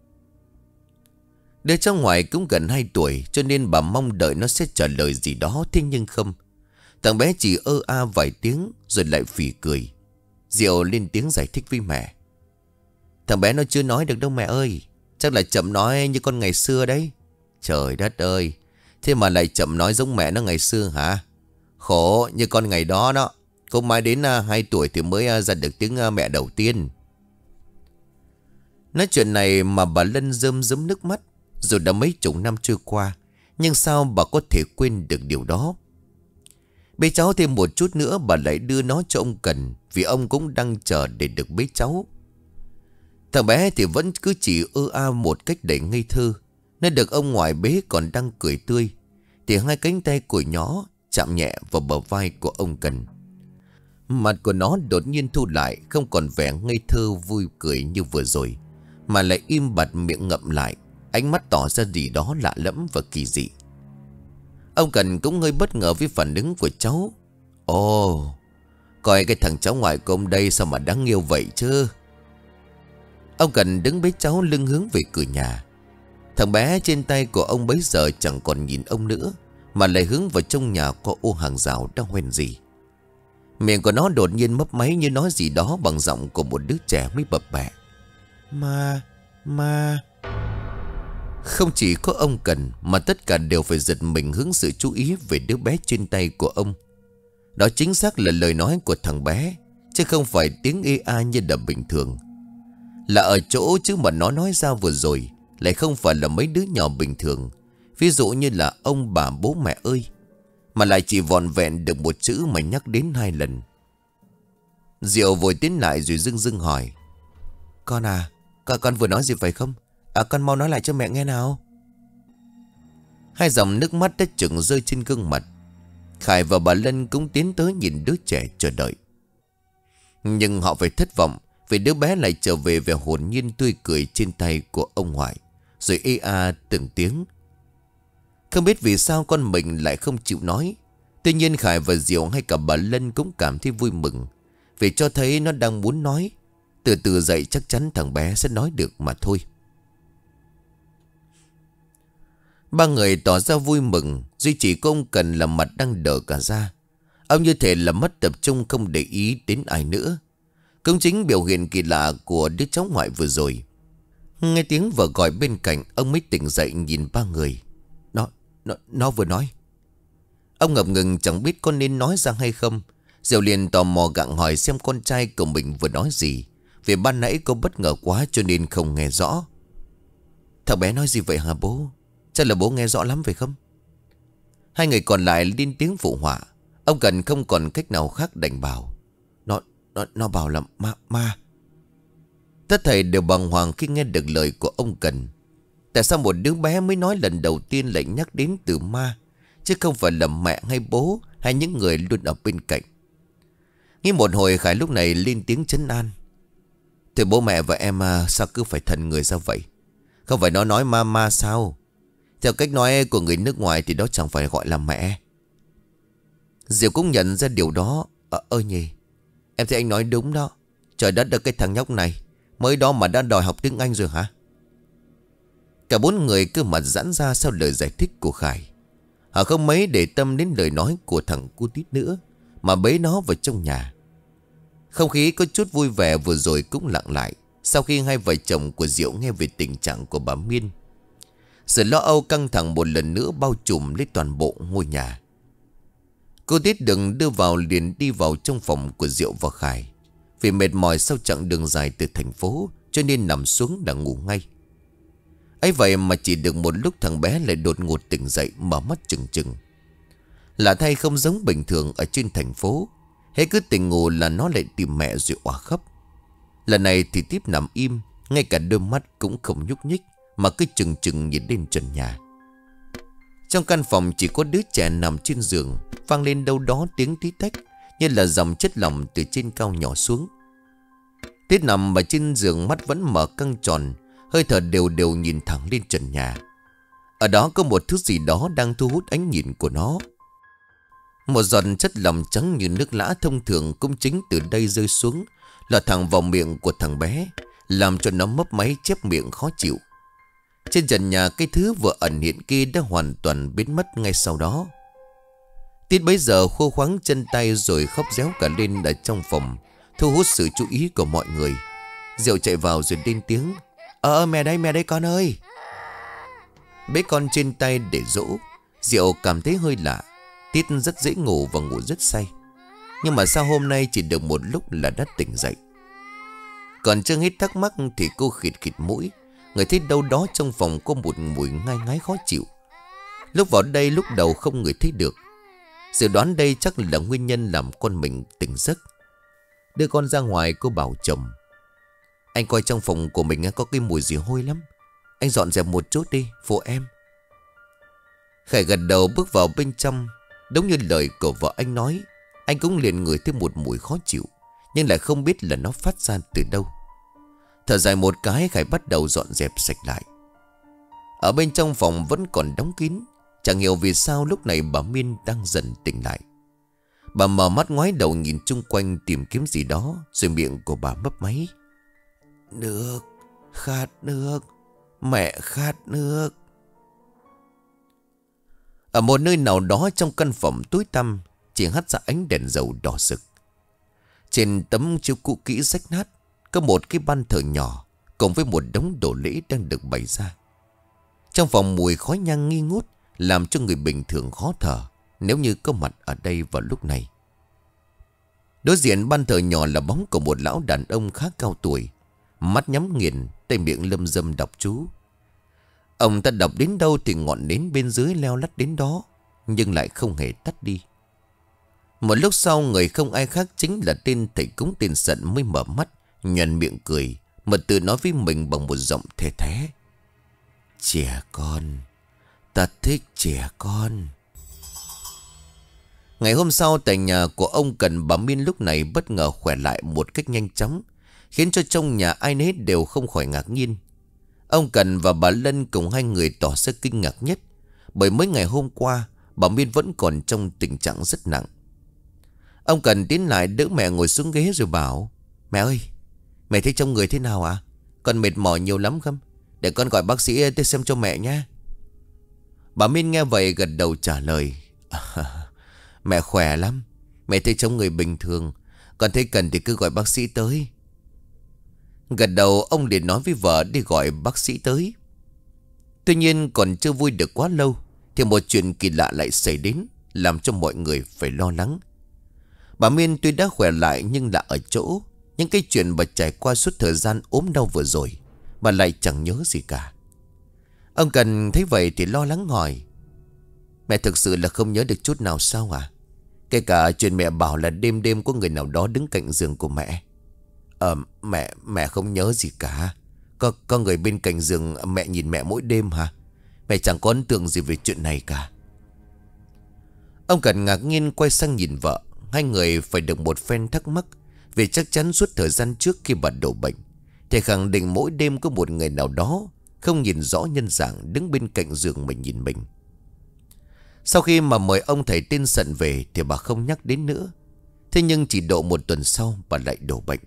Đứa cháu ngoại cũng gần hai tuổi, cho nên bà mong đợi nó sẽ trả lời gì đó. Thế nhưng không. Thằng bé chỉ ơ a vài tiếng rồi lại phì cười. Diệu lên tiếng giải thích với mẹ. Thằng bé nó chưa nói được đâu mẹ ơi. Chắc là chậm nói như con ngày xưa đấy. Trời đất ơi, thế mà lại chậm nói giống mẹ nó ngày xưa hả? Khổ như con ngày đó đó. Không mai đến uh, hai tuổi thì mới uh, ra được tiếng uh, mẹ đầu tiên. Nói chuyện này mà bà Lân rơm rớm nước mắt. Dù đã mấy chục năm trôi qua, nhưng sao bà có thể quên được điều đó? Bế cháu thêm một chút nữa bà lại đưa nó cho ông Cần, vì ông cũng đang chờ để được bế cháu. Thằng bé thì vẫn cứ chỉ ơ a một cách đầy ngây thơ. Nó được ông ngoại bế còn đang cười tươi, thì hai cánh tay của nhỏ chạm nhẹ vào bờ vai của ông Cần. Mặt của nó đột nhiên thu lại, không còn vẻ ngây thơ vui cười như vừa rồi, mà lại im bặt, miệng ngậm lại, ánh mắt tỏ ra gì đó lạ lẫm và kỳ dị. Ông Cần cũng hơi bất ngờ với phản ứng của cháu. Ồ, coi cái thằng cháu ngoại của ông đây sao mà đáng yêu vậy chứ. Ông Cần đứng bế cháu lưng hướng về cửa nhà. Thằng bé trên tay của ông bấy giờ chẳng còn nhìn ông nữa, mà lại hướng vào trong nhà có ô hàng rào đang hoen gì. Miệng của nó đột nhiên mấp máy như nói gì đó bằng giọng của một đứa trẻ mới bập bẹ. Ma, ma. Không chỉ có ông Cần mà tất cả đều phải giật mình hướng sự chú ý về đứa bé trên tay của ông. Đó chính xác là lời nói của thằng bé, chứ không phải tiếng ê a như là bình thường. Là ở chỗ chứ mà nó nói ra vừa rồi lại không phải là mấy đứa nhỏ bình thường, ví dụ như là ông bà bố mẹ ơi, mà lại chỉ vòn vẹn được một chữ mà nhắc đến hai lần. Diệu vội tiến lại rồi dưng dưng hỏi. Con à, con, con vừa nói gì phải không? À, con mau nói lại cho mẹ nghe nào. Hai dòng nước mắt đã chừng rơi trên gương mặt. Khải và bà Lân cũng tiến tới nhìn đứa trẻ chờ đợi. Nhưng họ phải thất vọng, vì đứa bé lại trở về vẻ hồn nhiên tươi cười trên tay của ông ngoại, rồi ê a từng tiếng. Không biết vì sao con mình lại không chịu nói. Tuy nhiên Khải và Diệu hay cả bà Lân cũng cảm thấy vui mừng, vì cho thấy nó đang muốn nói. Từ từ dậy chắc chắn thằng bé sẽ nói được mà thôi. Ba người tỏ ra vui mừng, duy chỉ có ông Cần là mặt đang đờ cả ra. Ông như thể là mất tập trung, không để ý đến ai nữa. Cũng chính biểu hiện kỳ lạ của đứa cháu ngoại vừa rồi. Nghe tiếng vợ gọi bên cạnh, ông mới tỉnh dậy nhìn ba người. Nó, nó, nó vừa nói. Ông ngập ngừng chẳng biết có nên nói ra hay không. Diệu liền tò mò gặng hỏi xem con trai của mình vừa nói gì, vì ban nãy cô bất ngờ quá cho nên không nghe rõ. Thằng bé nói gì vậy hả bố? Chắc là bố nghe rõ lắm phải không? Hai người còn lại lên tiếng phụ họa. Ông Cần không còn cách nào khác đành bảo. Nó, nó, nó bảo là ma, ma. Tất thảy đều bàng hoàng khi nghe được lời của ông Cần. Tại sao một đứa bé mới nói lần đầu tiên lại nhắc đến từ ma, chứ không phải là mẹ hay bố hay những người luôn ở bên cạnh? Nghĩ một hồi, Khải lúc này lên tiếng trấn an. Thì bố mẹ và em à, sao cứ phải thần người ra vậy? Không phải nó nói ma ma sao? Theo cách nói của người nước ngoài thì đó chẳng phải gọi là mẹ. Diệu cũng nhận ra điều đó. Ờ ơi nhỉ, em thấy anh nói đúng đó. Trời đất ơi, cái thằng nhóc này mới đó mà đã đòi học tiếng Anh rồi hả? Cả bốn người cứ mặt giãn ra sau lời giải thích của Khải. Họ không mấy để tâm đến lời nói của thằng cu tít nữa, mà bế nó vào trong nhà. Không khí có chút vui vẻ vừa rồi cũng lặng lại sau khi hai vợ chồng của Diệu nghe về tình trạng của bà Miên. Sự lo âu căng thẳng một lần nữa bao trùm lấy toàn bộ ngôi nhà. Cô Tít đừng đưa vào liền đi vào trong phòng của Diệu và Khải. Vì mệt mỏi sau chặng đường dài từ thành phố, cho nên nằm xuống đã ngủ ngay. Ấy vậy mà chỉ được một lúc thằng bé lại đột ngột tỉnh dậy, mở mắt trừng trừng. Lạ thay, không giống bình thường ở trên thành phố, hễ cứ tỉnh ngủ là nó lại tìm mẹ rồi òa khóc. Lần này thì Tiếp nằm im, ngay cả đôi mắt cũng không nhúc nhích, mà cứ chừng chừng nhìn lên trần nhà. Trong căn phòng chỉ có đứa trẻ nằm trên giường, vang lên đâu đó tiếng tí tách, như là dòng chất lỏng từ trên cao nhỏ xuống. Tiết nằm ở trên giường, mắt vẫn mở căng tròn, hơi thở đều đều nhìn thẳng lên trần nhà. Ở đó có một thứ gì đó đang thu hút ánh nhìn của nó. Một giọt chất lỏng trắng như nước lã thông thường cũng chính từ đây rơi xuống, lọt thẳng vào miệng của thằng bé, làm cho nó mấp máy chép miệng khó chịu. Trên trần nhà, cái thứ vừa ẩn hiện kia đã hoàn toàn biến mất ngay sau đó. Tít bấy giờ khô khoắng chân tay rồi khóc réo cả lên ở trong phòng, thu hút sự chú ý của mọi người. Diệu chạy vào rồi lên tiếng: Ờ mẹ đây, mẹ đây con ơi. Bế con trên tay để dỗ, Diệu cảm thấy hơi lạ. Tít rất dễ ngủ và ngủ rất say, nhưng mà sao hôm nay chỉ được một lúc là đã tỉnh dậy. Còn chưa hết thắc mắc thì cô khịt khịt mũi, người thấy đâu đó trong phòng có một mùi ngai ngái khó chịu. Lúc vào đây lúc đầu không người thấy được. Dự đoán đây chắc là nguyên nhân làm con mình tỉnh giấc. Đưa con ra ngoài, cô bảo chồng: Anh coi trong phòng của mình có cái mùi gì hôi lắm, anh dọn dẹp một chút đi, phụ em. Khải gật đầu bước vào bên trong. Đúng như lời của vợ anh nói, anh cũng liền ngửi thấy một mùi khó chịu, nhưng lại không biết là nó phát ra từ đâu. Thở dài một cái, Khải bắt đầu dọn dẹp sạch lại. Ở bên trong phòng vẫn còn đóng kín. Chẳng hiểu vì sao lúc này bà Miên đang dần tỉnh lại. Bà mở mắt ngoái đầu nhìn chung quanh tìm kiếm gì đó, rồi miệng của bà mấp máy: Nước, khát nước, mẹ khát nước. Ở một nơi nào đó trong căn phòng tối tăm, chỉ hắt ra ánh đèn dầu đỏ rực. Trên tấm chiếu cũ kỹ rách nát có một cái ban thờ nhỏ, cùng với một đống đồ lễ đang được bày ra. Trong phòng mùi khói nhang nghi ngút, làm cho người bình thường khó thở nếu như có mặt ở đây vào lúc này. Đối diện ban thờ nhỏ là bóng của một lão đàn ông khá cao tuổi, mắt nhắm nghiền, tay miệng lâm dâm đọc chú. Ông ta đọc đến đâu thì ngọn nến bên dưới leo lắt đến đó, nhưng lại không hề tắt đi. Một lúc sau, người không ai khác chính là tên thầy cúng tên Sận mới mở mắt, nhoẻn miệng cười, mà tự nói với mình bằng một giọng thè thé: Trẻ con, ta thích trẻ con. Ngày hôm sau, tại nhà của ông Cần, bà Miên lúc này bất ngờ khỏe lại một cách nhanh chóng, khiến cho trong nhà ai nấy đều không khỏi ngạc nhiên. Ông Cần và bà Lân cùng hai người tỏ ra kinh ngạc nhất, bởi mấy ngày hôm qua bà Miên vẫn còn trong tình trạng rất nặng. Ông Cần tiến lại đỡ mẹ ngồi xuống ghế rồi bảo: Mẹ ơi, mẹ thấy trong người thế nào ạ? À? Con mệt mỏi nhiều lắm không? Để con gọi bác sĩ tới xem cho mẹ nha. Bà Miên nghe vậy gật đầu trả lời: à, Mẹ khỏe lắm. Mẹ thấy trong người bình thường. Còn thấy cần thì cứ gọi bác sĩ tới. Gật đầu, ông liền nói với vợ đi gọi bác sĩ tới. Tuy nhiên còn chưa vui được quá lâu thì một chuyện kỳ lạ lại xảy đến, làm cho mọi người phải lo lắng. Bà Miên tuy đã khỏe lại nhưng là ở chỗ những cái chuyện bà trải qua suốt thời gian ốm đau vừa rồi, bà lại chẳng nhớ gì cả. Ông Cần thấy vậy thì lo lắng hỏi: Mẹ thực sự là không nhớ được chút nào sao à? Kể cả chuyện mẹ bảo là đêm đêm có người nào đó đứng cạnh giường của mẹ. Ờ mẹ mẹ không nhớ gì cả. Có, có người bên cạnh giường mẹ nhìn mẹ mỗi đêm hả? Mẹ chẳng có ấn tượng gì về chuyện này cả. Ông Cần ngạc nhiên quay sang nhìn vợ. Hai người phải được một phen thắc mắc, vì chắc chắn suốt thời gian trước khi bà đổ bệnh thì khẳng định mỗi đêm có một người nào đó không nhìn rõ nhân dạng đứng bên cạnh giường mình nhìn mình. Sau khi mà mời ông thầy tên Sận về thì bà không nhắc đến nữa. Thế nhưng chỉ độ một tuần sau bà lại đổ bệnh.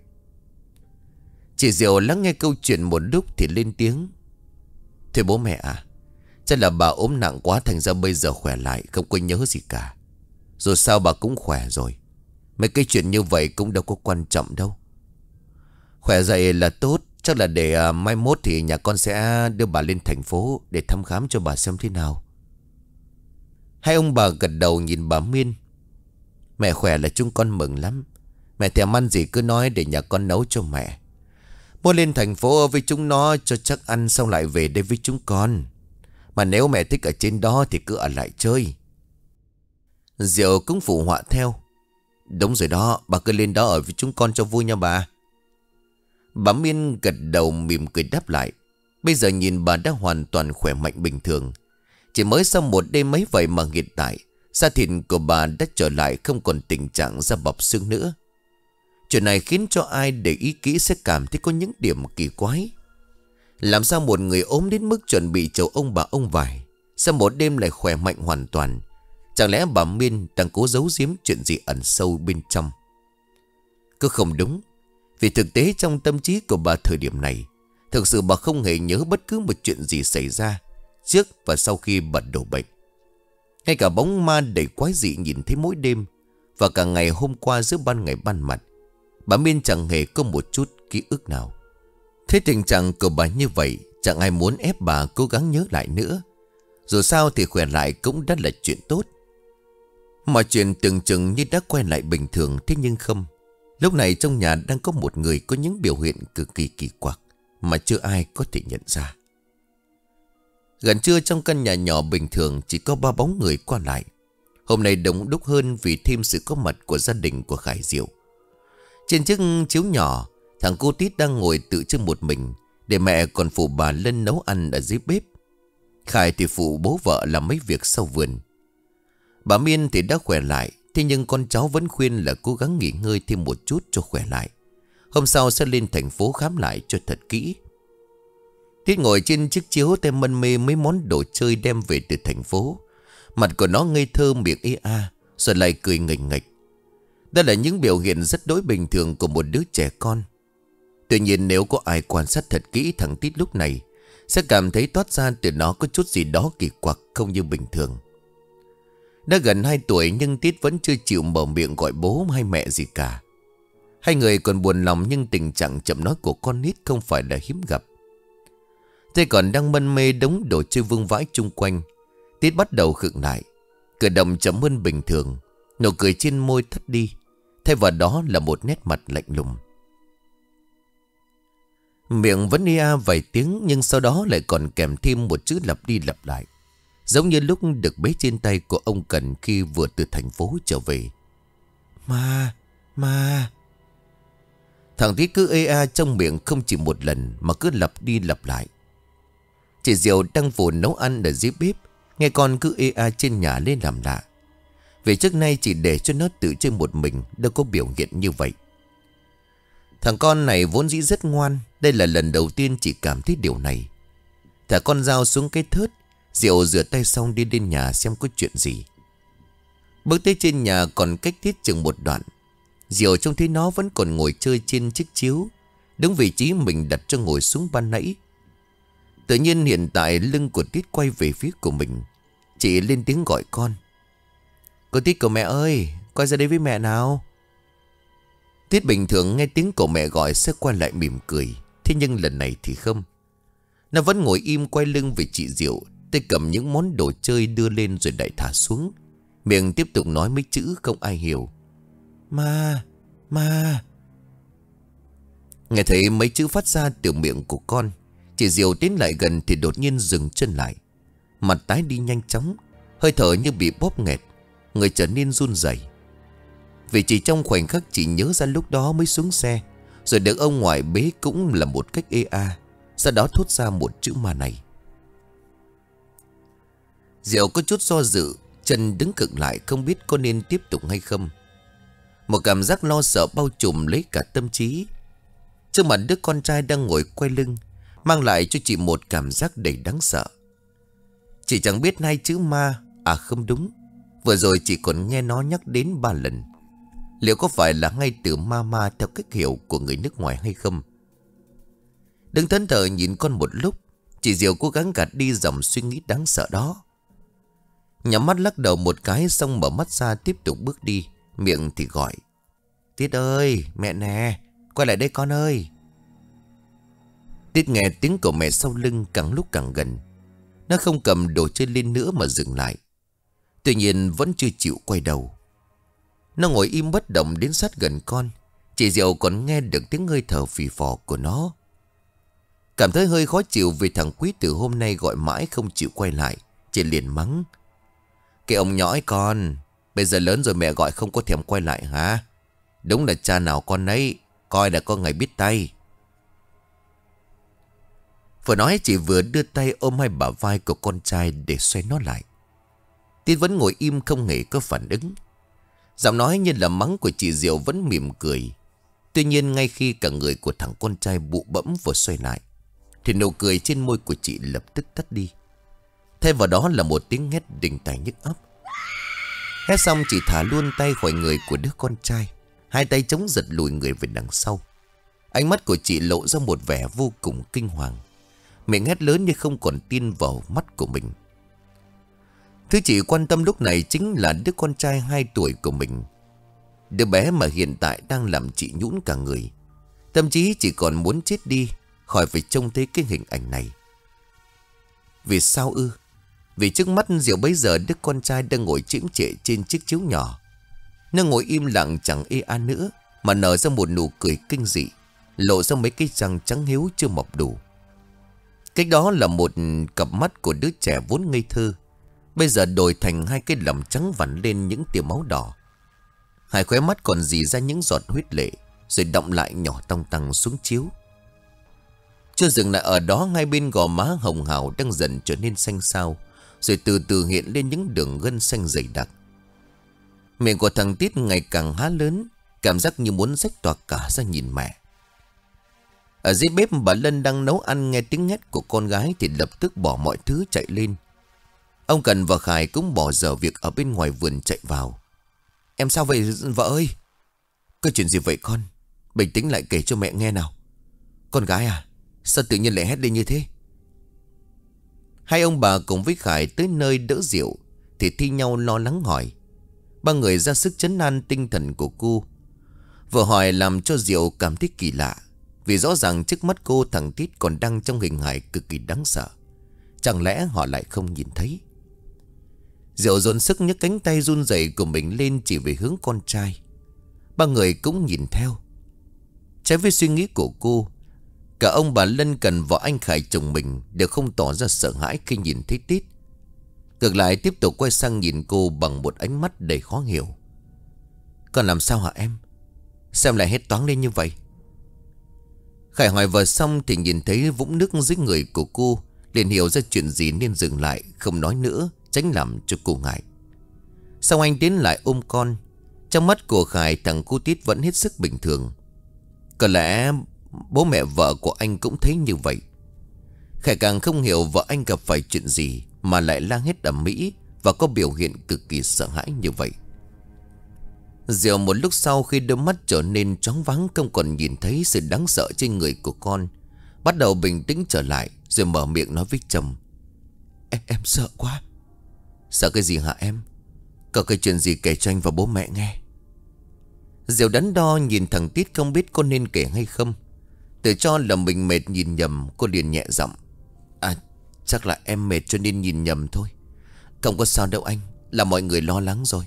Chị Diệu lắng nghe câu chuyện một lúc thì lên tiếng: Thưa bố mẹ à, chắc là bà ốm nặng quá thành ra bây giờ khỏe lại, không có nhớ gì cả. Dù sao bà cũng khỏe rồi. Mấy cái chuyện như vậy cũng đâu có quan trọng đâu. Khỏe dậy là tốt. Chắc là để uh, mai mốt thì nhà con sẽ đưa bà lên thành phố để thăm khám cho bà xem thế nào. Hai ông bà gật đầu nhìn bà Miên. Mẹ khỏe là chúng con mừng lắm. Mẹ thèm ăn gì cứ nói để nhà con nấu cho mẹ. Muốn lên thành phố với chúng nó cho chắc ăn xong lại về đây với chúng con. Mà nếu mẹ thích ở trên đó thì cứ ở lại chơi. Diệu cũng phụ họa theo: Đúng rồi đó, bà cứ lên đó ở với chúng con cho vui nha bà. Bà Miên gật đầu mỉm cười đáp lại. Bây giờ nhìn bà đã hoàn toàn khỏe mạnh bình thường. Chỉ mới sau một đêm mấy vậy mà hiện tại da thịt của bà đã trở lại không còn tình trạng da bọc xương nữa. Chuyện này khiến cho ai để ý kỹ sẽ cảm thấy có những điểm kỳ quái. Làm sao một người ốm đến mức chuẩn bị chầu ông bà ông vải, sau một đêm lại khỏe mạnh hoàn toàn? Chẳng lẽ bà Miên đang cố giấu giếm chuyện gì ẩn sâu bên trong? Cứ không đúng. Vì thực tế trong tâm trí của bà thời điểm này, thực sự bà không hề nhớ bất cứ một chuyện gì xảy ra trước và sau khi bà đổ bệnh. Ngay cả bóng ma đầy quái dị nhìn thấy mỗi đêm và cả ngày hôm qua giữa ban ngày ban mặt, bà Miên chẳng hề có một chút ký ức nào. Thế tình trạng của bà như vậy, chẳng ai muốn ép bà cố gắng nhớ lại nữa. Dù sao thì khỏe lại cũng đã là chuyện tốt. Mọi chuyện tưởng chừng như đã quay lại bình thường, thế nhưng không. Lúc này trong nhà đang có một người có những biểu hiện cực kỳ kỳ quặc mà chưa ai có thể nhận ra. Gần trưa trong căn nhà nhỏ bình thường chỉ có ba bóng người qua lại. Hôm nay đông đúc hơn vì thêm sự có mặt của gia đình của Khải Diệu. Trên chiếc chiếu nhỏ, thằng cô Tít đang ngồi tự chơi một mình, để mẹ còn phụ bà Lân nấu ăn ở dưới bếp. Khải thì phụ bố vợ làm mấy việc sau vườn. Bà Miên thì đã khỏe lại, thế nhưng con cháu vẫn khuyên là cố gắng nghỉ ngơi thêm một chút cho khỏe lại. Hôm sau sẽ lên thành phố khám lại cho thật kỹ. Tít ngồi trên chiếc chiếu tay mân mê mấy món đồ chơi đem về từ thành phố. Mặt của nó ngây thơ, miệng ê a, rồi lại cười nghềnh nghệch. Đó là những biểu hiện rất đối bình thường của một đứa trẻ con. Tuy nhiên nếu có ai quan sát thật kỹ thằng Tít lúc này, sẽ cảm thấy toát ra từ nó có chút gì đó kỳ quặc không như bình thường. Đã gần hai tuổi nhưng Tít vẫn chưa chịu mở miệng gọi bố hay mẹ gì cả. Hai người còn buồn lòng nhưng tình trạng chậm nói của con nít không phải là hiếm gặp. Thế còn đang mân mê đống đồ chơi vương vãi chung quanh, Tít bắt đầu khựng lại. Cử động chậm hơn bình thường, nụ cười trên môi thất đi, thay vào đó là một nét mặt lạnh lùng. Miệng vẫn ia vài tiếng nhưng sau đó lại còn kèm thêm một chữ lặp đi lặp lại, giống như lúc được bế trên tay của ông Cần khi vừa từ thành phố trở về. Ma, ma. Thằng Tít cứ ê a trong miệng không chỉ một lần mà cứ lặp đi lặp lại. Chị Diệu đang phụ nấu ăn ở dưới bếp, nghe con cứ ê a trên nhà lên làm lạ. Vì trước nay chỉ để cho nó tự chơi một mình, đâu có biểu hiện như vậy. Thằng con này vốn dĩ rất ngoan, đây là lần đầu tiên chị cảm thấy điều này. Thả con dao xuống cái thớt, Diệu rửa tay xong đi lên nhà xem có chuyện gì. Bước tới trên nhà còn cách Tít chừng một đoạn, Diệu trông thấy nó vẫn còn ngồi chơi trên chiếc chiếu, đúng vị trí mình đặt cho ngồi xuống ban nãy. Tự nhiên hiện tại lưng của Tít quay về phía của mình. Chị lên tiếng gọi con. Cô Tít của mẹ ơi, quay ra đây với mẹ nào. Tít bình thường nghe tiếng của mẹ gọi sẽ quay lại mỉm cười. Thế nhưng lần này thì không. Nó vẫn ngồi im quay lưng về chị Diệu, tay cầm những món đồ chơi đưa lên rồi lại thả xuống. Miệng tiếp tục nói mấy chữ không ai hiểu. Ma, ma. Nghe thấy mấy chữ phát ra từ miệng của con, chị Diệu tiến lại gần thì đột nhiên dừng chân lại. Mặt tái đi nhanh chóng, hơi thở như bị bóp nghẹt, người trở nên run rẩy. Vì chỉ trong khoảnh khắc chị nhớ ra lúc đó mới xuống xe, rồi được ông ngoại bế cũng là một cách ê a, sau đó thốt ra một chữ ma này. Diệu có chút do dự, chân đứng cực lại không biết có nên tiếp tục hay không. Một cảm giác lo sợ bao trùm lấy cả tâm trí. Trước mặt đứa con trai đang ngồi quay lưng, mang lại cho chị một cảm giác đầy đáng sợ. Chị chẳng biết hai chữ ma, à không đúng, vừa rồi chị còn nghe nó nhắc đến ba lần. Liệu có phải là ngay từ ma ma theo cách hiểu của người nước ngoài hay không? Đứng thẫn thờ nhìn con một lúc, chị Diệu cố gắng gạt đi dòng suy nghĩ đáng sợ đó. Nhắm mắt lắc đầu một cái xong mở mắt ra tiếp tục bước đi, miệng thì gọi. Tít ơi, mẹ nè, quay lại đây con ơi. Tít nghe tiếng của mẹ sau lưng càng lúc càng gần. Nó không cầm đồ chơi lên nữa mà dừng lại. Tuy nhiên vẫn chưa chịu quay đầu. Nó ngồi im bất động đến sát gần con. Chị Diệu còn nghe được tiếng hơi thở phì phò của nó. Cảm thấy hơi khó chịu vì thằng Quý từ hôm nay gọi mãi không chịu quay lại. Chị liền mắng. Cái ông nhõi con, bây giờ lớn rồi mẹ gọi không có thèm quay lại hả? Đúng là cha nào con ấy, coi đã có ngày biết tay. Vừa nói chị vừa đưa tay ôm hai bả vai của con trai để xoay nó lại. Tít vẫn ngồi im không hề có phản ứng. Giọng nói như là mắng của chị Diệu vẫn mỉm cười. Tuy nhiên ngay khi cả người của thằng con trai bụ bẫm vừa xoay lại, thì nụ cười trên môi của chị lập tức tắt đi. Thay vào đó là một tiếng hét đình tài nhức óc. Hét xong chị thả luôn tay khỏi người của đứa con trai, hai tay chống giật lùi người về đằng sau. Ánh mắt của chị lộ ra một vẻ vô cùng kinh hoàng, miệng hét lớn như không còn tin vào mắt của mình. Thứ chị quan tâm lúc này chính là đứa con trai hai tuổi của mình. Đứa bé mà hiện tại đang làm chị nhũn cả người. Thậm chí chỉ còn muốn chết đi khỏi phải trông thấy cái hình ảnh này. Vì sao ư? Vì trước mắt Diệu bấy giờ đứa con trai đang ngồi chễm chệ trên chiếc chiếu nhỏ. Nó ngồi im lặng chẳng ê a nữa, mà nở ra một nụ cười kinh dị, lộ ra mấy cái răng trắng hiếu chưa mọc đủ. Cách đó là một cặp mắt của đứa trẻ vốn ngây thơ, bây giờ đổi thành hai cái lầm trắng vằn lên những tia máu đỏ. Hai khóe mắt còn rỉ ra những giọt huyết lệ, rồi đọng lại nhỏ tong tằng xuống chiếu. Chưa dừng lại ở đó, hai bên gò má hồng hào đang dần trở nên xanh xao, rồi từ từ hiện lên những đường gân xanh dày đặc. Miệng của thằng Tít ngày càng há lớn, cảm giác như muốn rách toạc cả ra nhìn mẹ. Ở dưới bếp, bà Lân đang nấu ăn, nghe tiếng hét của con gái thì lập tức bỏ mọi thứ chạy lên. Ông Cần và Khải cũng bỏ dở việc ở bên ngoài vườn chạy vào. Em sao vậy vợ ơi? Có chuyện gì vậy con? Bình tĩnh lại kể cho mẹ nghe nào. Con gái à? Sao tự nhiên lại hét lên như thế? Hai ông bà cùng với Khải tới nơi đỡ Diệu thì thi nhau lo lắng hỏi. Ba người ra sức trấn an tinh thần của cô. Vừa hỏi làm cho Diệu cảm thấy kỳ lạ, vì rõ ràng trước mắt cô thằng Tít còn đang trong hình hài cực kỳ đáng sợ. Chẳng lẽ họ lại không nhìn thấy? Diệu dồn sức nhấc cánh tay run rẩy của mình lên chỉ về hướng con trai. Ba người cũng nhìn theo. Trái với suy nghĩ của cô, cả ông bà Lân Cần và anh Khải chồng mình đều không tỏ ra sợ hãi khi nhìn thấy Tít. Ngược lại tiếp tục quay sang nhìn cô bằng một ánh mắt đầy khó hiểu. Con làm sao hả em? Sao em lại hét toáng lên như vậy? Khải hỏi vợ xong thì nhìn thấy vũng nước dưới người của cô, liền hiểu ra chuyện gì nên dừng lại, không nói nữa, tránh làm cho cô ngại. Xong anh tiến lại ôm con. Trong mắt của Khải, thằng cu Tít vẫn hết sức bình thường. Có lẽ bố mẹ vợ của anh cũng thấy như vậy. Khải càng không hiểu vợ anh gặp phải chuyện gì mà lại la hét ầm ĩ và có biểu hiện cực kỳ sợ hãi như vậy. Diệu một lúc sau khi đôi mắt trở nên choáng váng, không còn nhìn thấy sự đáng sợ trên người của con, bắt đầu bình tĩnh trở lại, rồi mở miệng nói với chồng. Em, em sợ quá. Sợ cái gì hả em? Có cái chuyện gì kể cho anh và bố mẹ nghe. Diệu đắn đo nhìn thằng Tít không biết có nên kể hay không. Tự cho là mình mệt nhìn nhầm, cô liền nhẹ giọng. À, chắc là em mệt cho nên nhìn nhầm thôi. Không có sao đâu anh, là mọi người lo lắng rồi.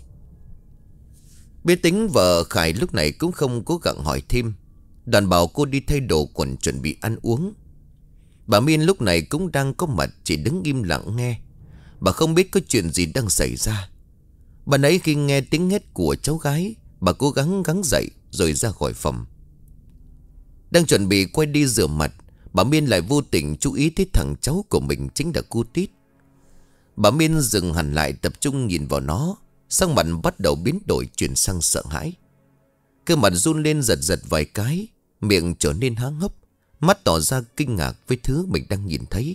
Biết tính vợ Khải lúc này cũng không cố gắng hỏi thêm. Đoàn bảo cô đi thay đồ quần chuẩn bị ăn uống. Bà Miên lúc này cũng đang có mặt, chỉ đứng im lặng nghe. Bà không biết có chuyện gì đang xảy ra. Bà nãy khi nghe tiếng hét của cháu gái, bà cố gắng gắng dậy rồi ra khỏi phòng. Đang chuẩn bị quay đi rửa mặt, bà Miên lại vô tình chú ý thấy thằng cháu của mình chính là cu Tít. Bà Miên dừng hẳn lại, tập trung nhìn vào nó. Sắc mặt bắt đầu biến đổi, chuyển sang sợ hãi. Cơ mặt run lên giật giật vài cái, miệng trở nên há hốc, mắt tỏ ra kinh ngạc với thứ mình đang nhìn thấy.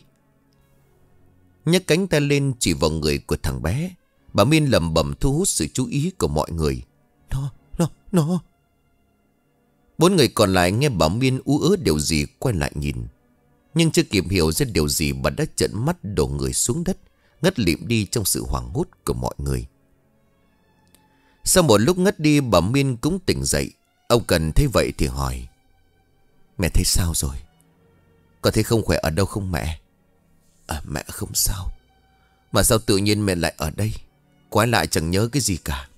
Nhấc cánh tay lên chỉ vào người của thằng bé, bà Miên lẩm bẩm thu hút sự chú ý của mọi người. Nó, nó, nó. Bốn người còn lại nghe bà Miên ú ớ điều gì quay lại nhìn. Nhưng chưa kịp hiểu ra điều gì, bà đã trợn mắt đổ người xuống đất, ngất lịm đi trong sự hoảng hốt của mọi người. Sau một lúc ngất đi, bà Miên cũng tỉnh dậy. Ông Cần thấy vậy thì hỏi. Mẹ thấy sao rồi? Có thấy không khỏe ở đâu không mẹ? À, mẹ không sao. Mà sao tự nhiên mẹ lại ở đây? Quái lại chẳng nhớ cái gì cả.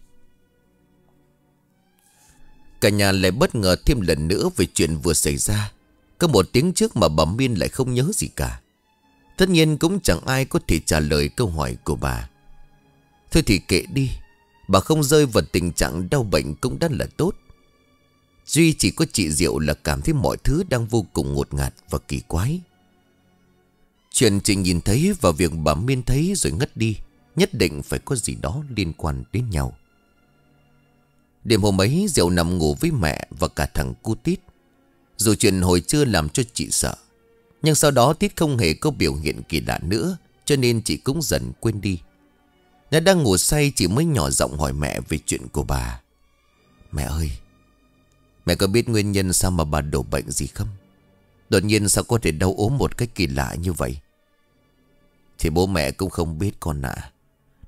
Cả nhà lại bất ngờ thêm lần nữa về chuyện vừa xảy ra. Có một tiếng trước mà bà Miên lại không nhớ gì cả. Tất nhiên cũng chẳng ai có thể trả lời câu hỏi của bà. Thôi thì kệ đi. Bà không rơi vào tình trạng đau bệnh cũng đã là tốt. Duy chỉ có chị Diệu là cảm thấy mọi thứ đang vô cùng ngột ngạt và kỳ quái. Chuyện chị nhìn thấy và việc bà Miên thấy rồi ngất đi nhất định phải có gì đó liên quan đến nhau. Đêm hôm ấy Diệu nằm ngủ với mẹ và cả thằng cu Tít. Dù chuyện hồi trưa làm cho chị sợ, nhưng sau đó Tít không hề có biểu hiện kỳ lạ nữa, cho nên chị cũng dần quên đi. Nó đang ngủ say, chị mới nhỏ giọng hỏi mẹ về chuyện của bà. Mẹ ơi, mẹ có biết nguyên nhân sao mà bà đổ bệnh gì không? Đột nhiên sao có thể đau ốm một cách kỳ lạ như vậy? Thì bố mẹ cũng không biết con ạ.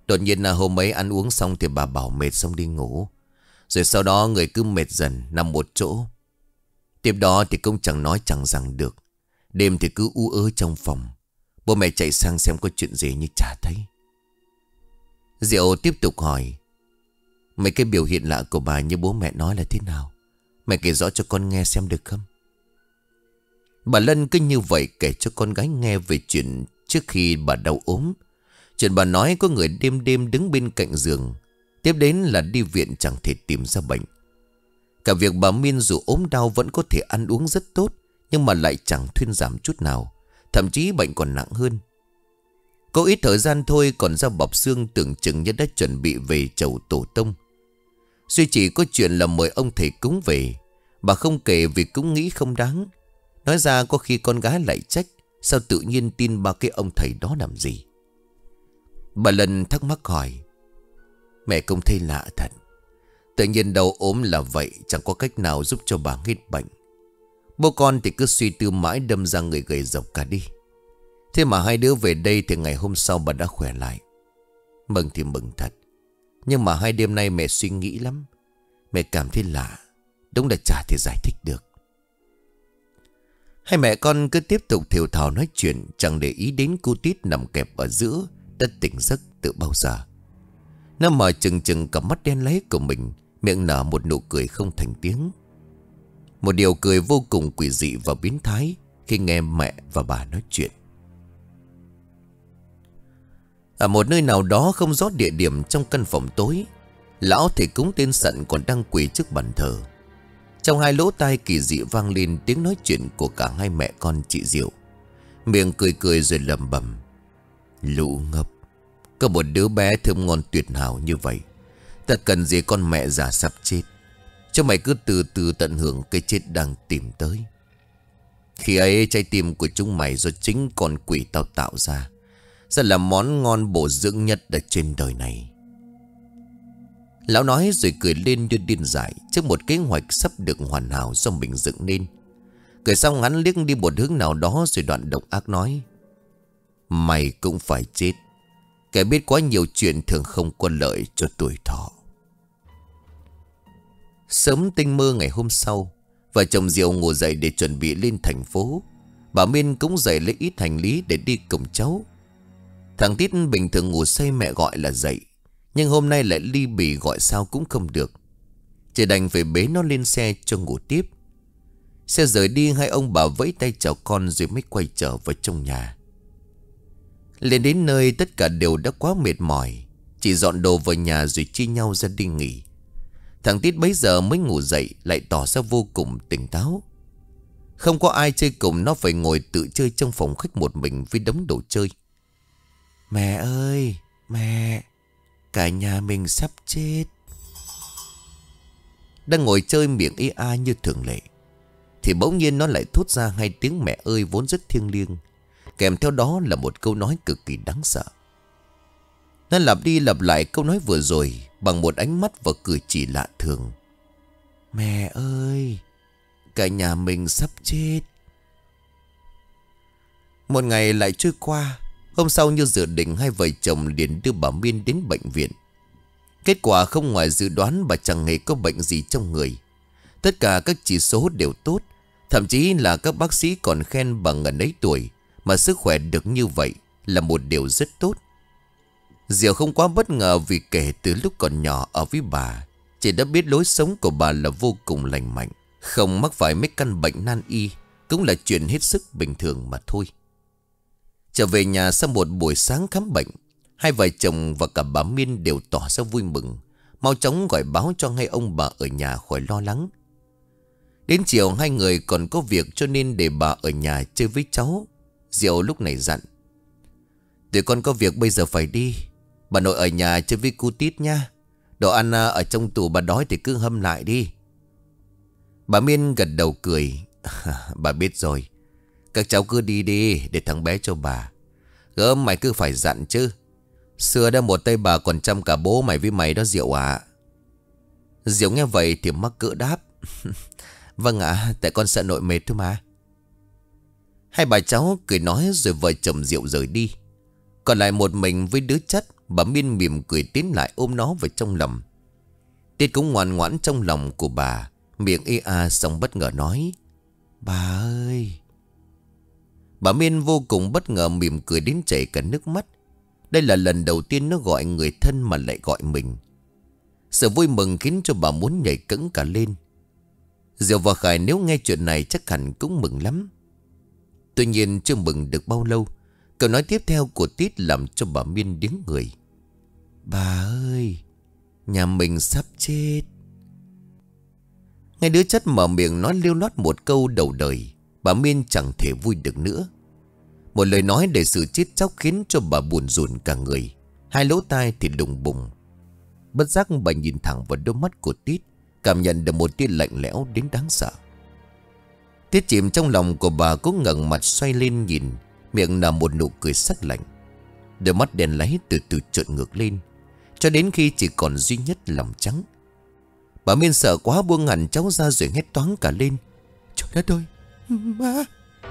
Đột nhiên là hôm ấy ăn uống xong thì bà bảo mệt xong đi ngủ. Rồi sau đó người cứ mệt dần nằm một chỗ. Tiếp đó thì cũng chẳng nói chẳng rằng được. Đêm thì cứ u ớ trong phòng. Bố mẹ chạy sang xem có chuyện gì nhưng chả thấy. Diệu tiếp tục hỏi: mấy cái biểu hiện lạ của bà như bố mẹ nói là thế nào? Mẹ kể rõ cho con nghe xem được không? Bà Lân cứ như vậy kể cho con gái nghe về chuyện trước khi bà đau ốm. Chuyện bà nói có người đêm đêm đứng bên cạnh giường. Tiếp đến là đi viện chẳng thể tìm ra bệnh. Cả việc bà Miên dù ốm đau vẫn có thể ăn uống rất tốt, nhưng mà lại chẳng thuyên giảm chút nào. Thậm chí bệnh còn nặng hơn. Có ít thời gian thôi còn ra bọc xương tưởng chừng như đã chuẩn bị về chầu tổ tông. Duy chỉ có chuyện là mời ông thầy cúng về. Bà không kể vì cũng nghĩ không đáng. Nói ra có khi con gái lại trách sao tự nhiên tin ba cái ông thầy đó làm gì. Bà Lân thắc mắc hỏi: mẹ cũng thấy lạ thật. Tự nhiên đau ốm là vậy, chẳng có cách nào giúp cho bà hết bệnh. Bố con thì cứ suy tư mãi đâm ra người gầy rộc cả đi. Thế mà hai đứa về đây thì ngày hôm sau bà đã khỏe lại. Mừng thì mừng thật. Nhưng mà hai đêm nay mẹ suy nghĩ lắm. Mẹ cảm thấy lạ. Đúng là chả thể giải thích được. Hai mẹ con cứ tiếp tục thều thào nói chuyện, chẳng để ý đến cô Tít nằm kẹp ở giữa đã tỉnh giấc từ bao giờ. Nó mở chừng chừng cặp mắt đen láy của mình, miệng nở một nụ cười không thành tiếng. Một điều cười vô cùng quỷ dị và biến thái khi nghe mẹ và bà nói chuyện. Ở một nơi nào đó không rõ địa điểm trong căn phòng tối, lão thầy cúng tên Sận còn đang quỳ trước bàn thờ. Trong hai lỗ tai kỳ dị vang lên tiếng nói chuyện của cả hai mẹ con chị Diệu. Miệng cười cười rồi lẩm bẩm: lũ ngốc, có một đứa bé thơm ngon tuyệt hảo như vậy, ta cần gì con mẹ già sắp chết. Cho mày cứ từ từ tận hưởng cái chết đang tìm tới. Khi ấy trái tim của chúng mày do chính con quỷ tao tạo ra, sẽ là món ngon bổ dưỡng nhất ở trên đời này. Lão nói rồi cười lên như điên dại trước một kế hoạch sắp được hoàn hảo do mình dựng nên. Cười xong hắn liếc đi một hướng nào đó rồi đoạn độc ác nói: mày cũng phải chết. Kẻ biết quá nhiều chuyện thường không có lợi cho tuổi thọ. Sớm tinh mơ ngày hôm sau, vợ chồng Diệu ngủ dậy để chuẩn bị lên thành phố. Bà Miên cũng dậy lấy ít hành lý để đi cùng cháu. Thằng Tít bình thường ngủ say mẹ gọi là dậy, nhưng hôm nay lại ly bì gọi sao cũng không được. Chỉ đành phải bế nó lên xe cho ngủ tiếp. Xe rời đi, hai ông bà vẫy tay chào con rồi mới quay trở vào trong nhà. Lên đến nơi tất cả đều đã quá mệt mỏi, chỉ dọn đồ vào nhà rồi chia nhau ra đi nghỉ. Thằng Tít bấy giờ mới ngủ dậy lại tỏ ra vô cùng tỉnh táo. Không có ai chơi cùng, nó phải ngồi tự chơi trong phòng khách một mình với đống đồ chơi. Mẹ ơi, mẹ, cả nhà mình sắp chết. Đang ngồi chơi miệng ê a như thường lệ, thì bỗng nhiên nó lại thốt ra hai tiếng mẹ ơi vốn rất thiêng liêng, kèm theo đó là một câu nói cực kỳ đáng sợ. Nó lặp đi lặp lại câu nói vừa rồi bằng một ánh mắt và cử chỉ lạ thường. Mẹ ơi, cả nhà mình sắp chết. Một ngày lại trôi qua. Hôm sau như dự định, hai vợ chồng liền đưa bà Miên đến bệnh viện. Kết quả không ngoài dự đoán, bà chẳng hề có bệnh gì trong người. Tất cả các chỉ số đều tốt. Thậm chí là các bác sĩ còn khen bà ngần ấy tuổi mà sức khỏe được như vậy là một điều rất tốt. Diệu không quá bất ngờ vì kể từ lúc còn nhỏ ở với bà, chị đã biết lối sống của bà là vô cùng lành mạnh, không mắc phải mấy căn bệnh nan y, cũng là chuyện hết sức bình thường mà thôi. Trở về nhà sau một buổi sáng khám bệnh, hai vợ chồng và cả bà Miên đều tỏ ra vui mừng, mau chóng gọi báo cho hai ông bà ở nhà khỏi lo lắng. Đến chiều hai người còn có việc cho nên để bà ở nhà chơi với cháu. Diệu lúc này dặn: tụi con có việc bây giờ phải đi, bà nội ở nhà chơi với cô Tít nha. Đồ ăn ở trong tủ bà đói thì cứ hâm lại đi. Bà Miên gật đầu cười. Bà biết rồi, các cháu cứ đi đi để thằng bé cho bà. Gớm mày cứ phải dặn chứ. Xưa đã một tay bà còn chăm cả bố mày với mày đó Diệu à. Diệu nghe vậy thì mắc cỡ đáp. Vâng ạ, à, tại con sợ nội mệt thôi mà. Hai bà cháu cười nói rồi vợ chồng Diệu rời đi. Còn lại một mình với đứa chất, Bà Miên mỉm cười tiến lại ôm nó vào trong lòng. Tiết cũng ngoan ngoãn trong lòng của bà. Miệng ê a xong bất ngờ nói: "Bà ơi." Bà Miên vô cùng bất ngờ mỉm cười đến chảy cả nước mắt. Đây là lần đầu tiên nó gọi người thân mà lại gọi mình. Sự vui mừng khiến cho bà muốn nhảy cẫng cả lên. Diệu và Khải nếu nghe chuyện này chắc hẳn cũng mừng lắm. Tuy nhiên chưa mừng được bao lâu, câu nói tiếp theo của Tít làm cho bà Miên đứng người. "Bà ơi, nhà mình sắp chết." Nghe đứa chất mở miệng nói liêu loát một câu đầu đời, bà Miên chẳng thể vui được nữa. Một lời nói để sự chết chóc khiến cho bà buồn rùn cả người. Hai lỗ tai thì đùng bùng. Bất giác bà nhìn thẳng vào đôi mắt của Tít, cảm nhận được một tia lạnh lẽo đến đáng sợ. Tít chìm trong lòng của bà cũng ngẩng mặt xoay lên nhìn, miệng nở một nụ cười sắc lạnh. Đôi mắt đen láy từ từ trợn ngược lên, cho đến khi chỉ còn duy nhất lòng trắng. Bà Miên sợ quá buông hẳn cháu ra rồi hét toáng cả lên: "Trời đất ơi, má!"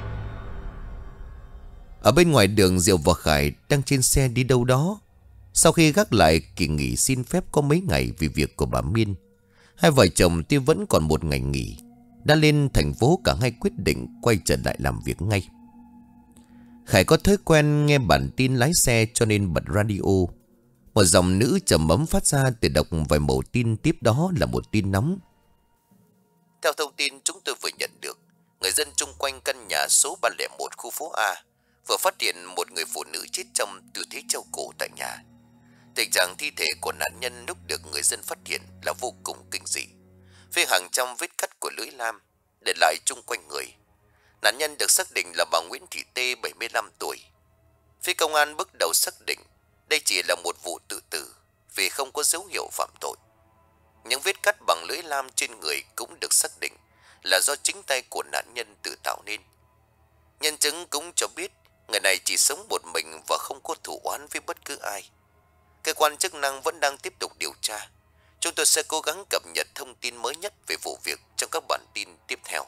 Ở bên ngoài đường, Diệu và Khải đang trên xe đi đâu đó. Sau khi gác lại kỳ nghỉ xin phép có mấy ngày vì việc của bà Miên, hai vợ chồng tuy vẫn còn một ngày nghỉ, đã lên thành phố cả hai quyết định quay trở lại làm việc ngay. Khải có thói quen nghe bản tin lái xe cho nên bật radio. Một dòng nữ trầm ấm phát ra từ đọc vài mẩu tin, tiếp đó là một tin nóng. Theo thông tin chúng tôi vừa nhận được, người dân chung quanh căn nhà số ba không một khu phố A vừa phát hiện một người phụ nữ chết trong tư thế treo cổ tại nhà. Tình trạng thi thể của nạn nhân lúc được người dân phát hiện là vô cùng kinh dị, với hàng trăm vết cắt của lưỡi lam để lại chung quanh người. Nạn nhân được xác định là bà Nguyễn Thị Tê, bảy mươi lăm tuổi. Phía công an bước đầu xác định đây chỉ là một vụ tự tử vì không có dấu hiệu phạm tội. Những vết cắt bằng lưỡi lam trên người cũng được xác định là do chính tay của nạn nhân tự tạo nên. Nhân chứng cũng cho biết người này chỉ sống một mình và không có thù oán với bất cứ ai. Cơ quan chức năng vẫn đang tiếp tục điều tra. Chúng tôi sẽ cố gắng cập nhật thông tin mới nhất về vụ việc trong các bản tin tiếp theo.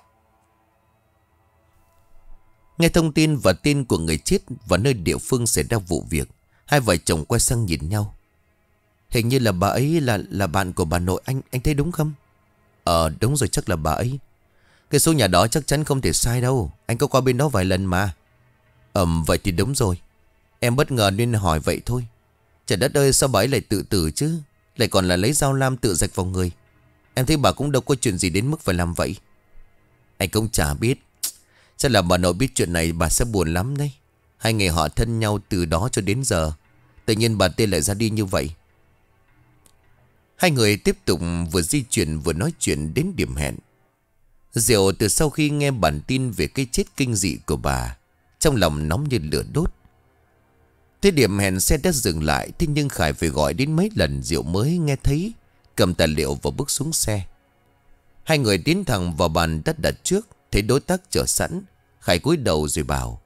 Nghe thông tin và tin của người chết và nơi địa phương xảy ra vụ việc, hai vợ chồng quay sang nhìn nhau. Hình như là bà ấy là là bạn của bà nội anh, anh thấy đúng không? Ờ đúng rồi, chắc là bà ấy. Cái số nhà đó chắc chắn không thể sai đâu, anh có qua bên đó vài lần mà. Ừm vậy thì đúng rồi. Em bất ngờ nên hỏi vậy thôi. Trời đất ơi, sao bà ấy lại tự tử chứ? Lại còn là lấy dao lam tự rạch vào người. Em thấy bà cũng đâu có chuyện gì đến mức phải làm vậy. Anh cũng chả biết. Chắc là bà nội biết chuyện này bà sẽ buồn lắm đấy. Hai người họ thân nhau từ đó cho đến giờ, tự nhiên bà Tê lại ra đi như vậy. Hai người tiếp tục vừa di chuyển vừa nói chuyện đến điểm hẹn. Diệu từ sau khi nghe bản tin về cái chết kinh dị của bà, trong lòng nóng như lửa đốt. Thế điểm hẹn xe đã dừng lại, thế nhưng Khải phải gọi đến mấy lần Diệu mới nghe thấy, cầm tài liệu và bước xuống xe. Hai người tiến thẳng vào bàn đất đặt trước, thấy đối tác chờ sẵn. Khải cúi đầu rồi bảo: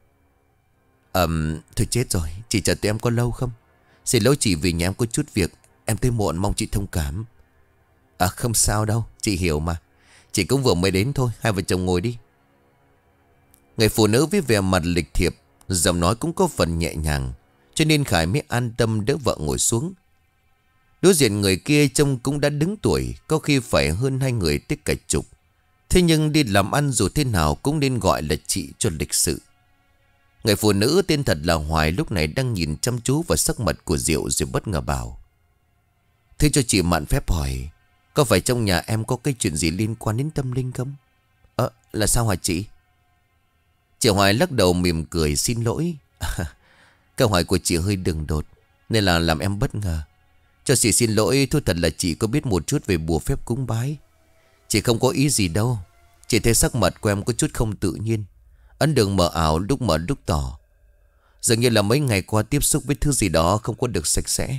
Ờm, thôi chết rồi, chị chờ tụi em có lâu không? Xin lỗi chị vì nhà em có chút việc, em tới muộn mong chị thông cảm. À không sao đâu, chị hiểu mà. Chị cũng vừa mới đến thôi, hai vợ chồng ngồi đi. Người phụ nữ với vẻ mặt lịch thiệp, giọng nói cũng có phần nhẹ nhàng, cho nên Khải mới an tâm đỡ vợ ngồi xuống. Đối diện người kia trông cũng đã đứng tuổi, có khi phải hơn hai người tới cả chục. Thế nhưng đi làm ăn dù thế nào cũng nên gọi là chị cho lịch sự. Người phụ nữ tên thật là Hoài lúc này đang nhìn chăm chú vào sắc mặt của Diệu rồi bất ngờ bảo: Thế cho chị mạn phép hỏi, có phải trong nhà em có cái chuyện gì liên quan đến tâm linh không? Ờ, là sao hả chị? Chị Hoài lắc đầu mỉm cười xin lỗi. Câu hỏi của chị hơi đường đột nên là làm em bất ngờ. Cho chị xin lỗi, thôi thật là chị có biết một chút về bùa phép cúng bái. Chị không có ý gì đâu. Chị thấy sắc mặt của em có chút không tự nhiên, ấn đường mờ ảo, lúc mờ lúc tỏ. Dường như là mấy ngày qua tiếp xúc với thứ gì đó không có được sạch sẽ.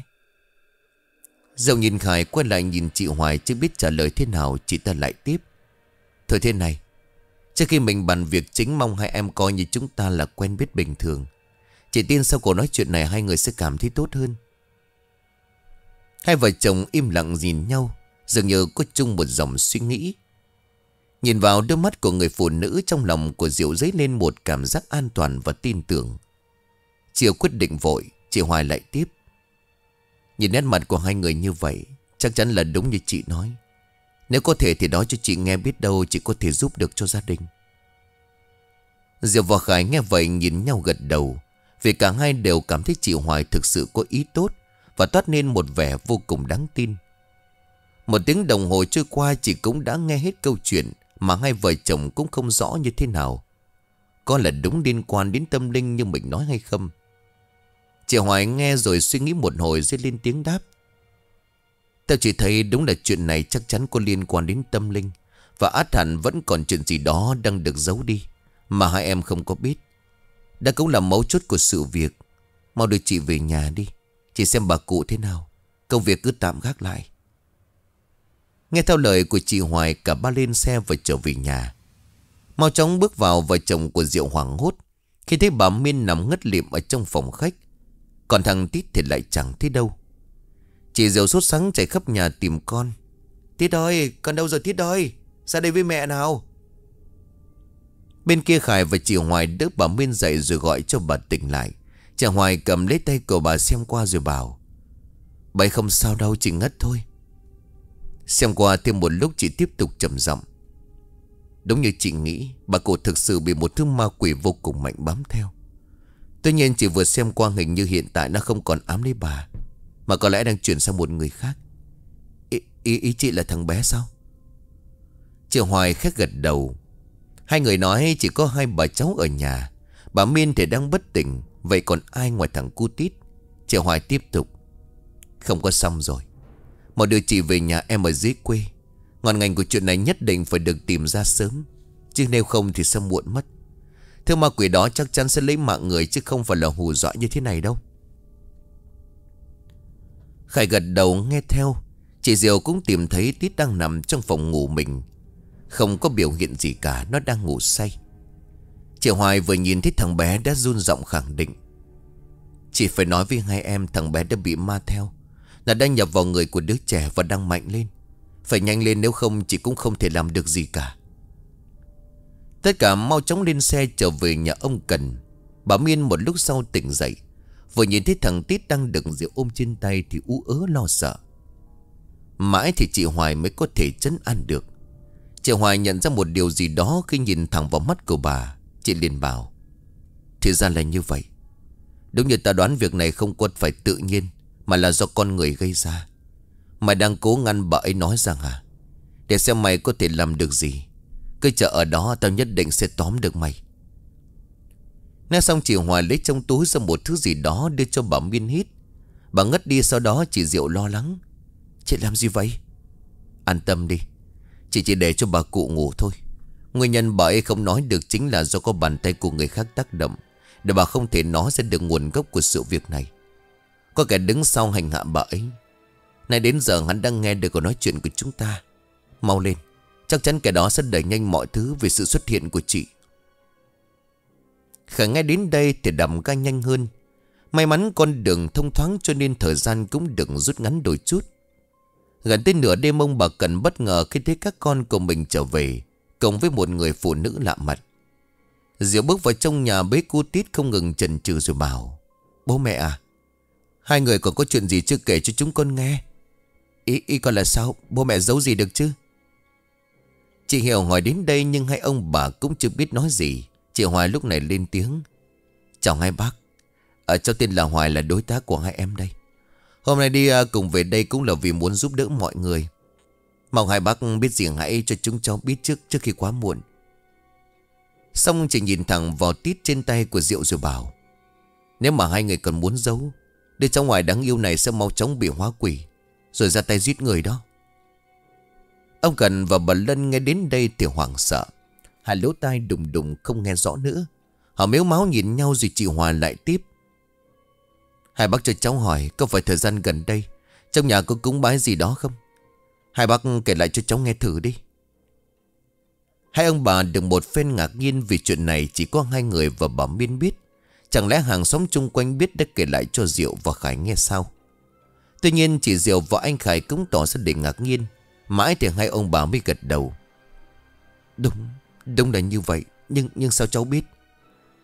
Diệu nhìn Khải quay lại nhìn chị Hoài, chưa biết trả lời thế nào. Chị ta lại tiếp: Thôi thế này, trước khi mình bàn việc chính, mong hai em coi như chúng ta là quen biết bình thường. Chị tin sau cuộc nói chuyện này hai người sẽ cảm thấy tốt hơn. Hai vợ chồng im lặng nhìn nhau, dường như có chung một dòng suy nghĩ. Nhìn vào đôi mắt của người phụ nữ, trong lòng của Diệu dấy lên một cảm giác an toàn và tin tưởng. Chị quyết định vội. Chị Hoài lại tiếp: Nhìn nét mặt của hai người như vậy, chắc chắn là đúng như chị nói. Nếu có thể thì nói cho chị nghe, biết đâu chị có thể giúp được cho gia đình. Diệu và Khải nghe vậy nhìn nhau gật đầu, vì cả hai đều cảm thấy chị Hoài thực sự có ý tốt và toát lên một vẻ vô cùng đáng tin. Một tiếng đồng hồ trôi qua, chị cũng đã nghe hết câu chuyện mà hai vợ chồng cũng không rõ như thế nào. Có là đúng liên quan đến tâm linh như mình nói hay không? Chị Hoài nghe rồi suy nghĩ một hồi rồi lên tiếng đáp. Theo chị thấy đúng là chuyện này chắc chắn có liên quan đến tâm linh, và ắt hẳn vẫn còn chuyện gì đó đang được giấu đi mà hai em không có biết. Đã cũng là mấu chốt của sự việc. Mau đưa chị về nhà đi, chị xem bà cụ thế nào. Công việc cứ tạm gác lại. Nghe theo lời của chị Hoài, cả ba lên xe và trở về nhà. Mau chóng bước vào, vợ chồng của Diệu hoảng hốt khi thấy bà Miên nằm ngất lịm ở trong phòng khách, còn thằng Tít thì lại chẳng thấy đâu. Chị Diệu sốt sắng chạy khắp nhà tìm con. Tít ơi, con đâu rồi Tít ơi? Ra đây với mẹ nào. Bên kia Khải và chị Hoài đỡ bà Miên dậy rồi gọi cho bà tỉnh lại. Chị Hoài cầm lấy tay của bà xem qua rồi bảo: Bà ấy không sao đâu, chỉ ngất thôi. Xem qua thêm một lúc, chị tiếp tục trầm giọng: Đúng như chị nghĩ, bà cụ thực sự bị một thứ ma quỷ vô cùng mạnh bám theo. Tuy nhiên chị vừa xem qua, hình như hiện tại nó không còn ám lấy bà, mà có lẽ đang chuyển sang một người khác. Ý, ý, ý chị là thằng bé sao? Chị Hoài khét gật đầu. Hai người nói chỉ có hai bà cháu ở nhà. Bà Miên thì đang bất tỉnh, vậy còn ai ngoài thằng cu Tít? Chị Hoài tiếp tục: Không có xong rồi. Mau đưa chị về nhà em ở dưới quê. Ngọn ngành của chuyện này nhất định phải được tìm ra sớm, chứ nếu không thì sẽ muộn mất. Thứ ma quỷ đó chắc chắn sẽ lấy mạng người, chứ không phải là hù dọa như thế này đâu. Khải gật đầu nghe theo. Chị Diệu cũng tìm thấy Tít đang nằm trong phòng ngủ mình, không có biểu hiện gì cả, nó đang ngủ say. Chị Hoài vừa nhìn thấy thằng bé đã run giọng khẳng định: Chị phải nói với hai em, thằng bé đã bị ma theo. Nó đang nhập vào người của đứa trẻ và đang mạnh lên. Phải nhanh lên, nếu không chị cũng không thể làm được gì cả. Tất cả mau chóng lên xe trở về nhà ông Cần. Bà Miên một lúc sau tỉnh dậy, vừa nhìn thấy thằng Tít đang đựng rượu ôm trên tay thì ú ớ lo sợ. Mãi thì chị Hoài mới có thể trấn an được. Chị Hoài nhận ra một điều gì đó khi nhìn thẳng vào mắt của bà. Chị liền bảo: Thì ra là như vậy. Đúng như ta đoán, việc này không có phải tự nhiên, mà là do con người gây ra. Mày đang cố ngăn bà ấy nói rằng à? Để xem mày có thể làm được gì. Cứ chờ ở đó, tao nhất định sẽ tóm được mày. Nói xong chị Hoài lấy trong túi ra một thứ gì đó đưa cho bà Miên hít. Bà ngất đi. Sau đó chị Diệu lo lắng: Chị làm gì vậy? An tâm đi, chị chỉ để cho bà cụ ngủ thôi. Nguyên nhân bà ấy không nói được chính là do có bàn tay của người khác tác động, để bà không thể nói ra được nguồn gốc của sự việc này. Có kẻ đứng sau hành hạ bà ấy. Nay đến giờ hắn đang nghe được cuộc nói chuyện của chúng ta. Mau lên, chắc chắn kẻ đó sẽ đẩy nhanh mọi thứ vì sự xuất hiện của chị. Khả nghe đến đây thì đầm ga nhanh hơn. May mắn con đường thông thoáng cho nên thời gian cũng được rút ngắn đôi chút. Gần tới nửa đêm, ông bà Cần bất ngờ khi thấy các con của mình trở về, cùng với một người phụ nữ lạ mặt. Diệu bước vào trong nhà bế cu Tít không ngừng chần chừ rồi bảo: Bố mẹ à, hai người còn có chuyện gì chưa kể cho chúng con nghe? Ý, ý con là sao? Bố mẹ giấu gì được chứ? Chị Hiểu hỏi đến đây nhưng hai ông bà cũng chưa biết nói gì. Chị Hoài lúc này lên tiếng: Chào hai bác. Ở cháu tên là Hoài, là đối tác của hai em đây. Hôm nay đi cùng về đây cũng là vì muốn giúp đỡ mọi người. Mong hai bác biết gì hãy cho chúng cháu biết trước trước khi quá muộn. Xong chị nhìn thẳng vào Tít trên tay của Diệu rồi bảo: Nếu mà hai người còn muốn giấu, đứa cháu ngoài đáng yêu này sẽ mau chóng bị hóa quỷ, rồi ra tay giết người đó. Ông Cần và bà Lân nghe đến đây thì hoảng sợ. Hai lỗ tai đùng đùng không nghe rõ nữa. Họ mếu máu nhìn nhau rồi chị Hòa lại tiếp: Hai bác cho cháu hỏi, có phải thời gian gần đây trong nhà có cúng bái gì đó không? Hai bác kể lại cho cháu nghe thử đi. Hai ông bà được một phen ngạc nhiên vì chuyện này chỉ có hai người và bà Miên biết. Chẳng lẽ hàng xóm chung quanh biết đã kể lại cho Diệu và Khải nghe sao? Tuy nhiên chỉ Diệu và anh Khải cũng tỏ ra để ngạc nhiên. Mãi thì hai ông bà mới gật đầu: Đúng, đúng là như vậy. Nhưng nhưng sao cháu biết?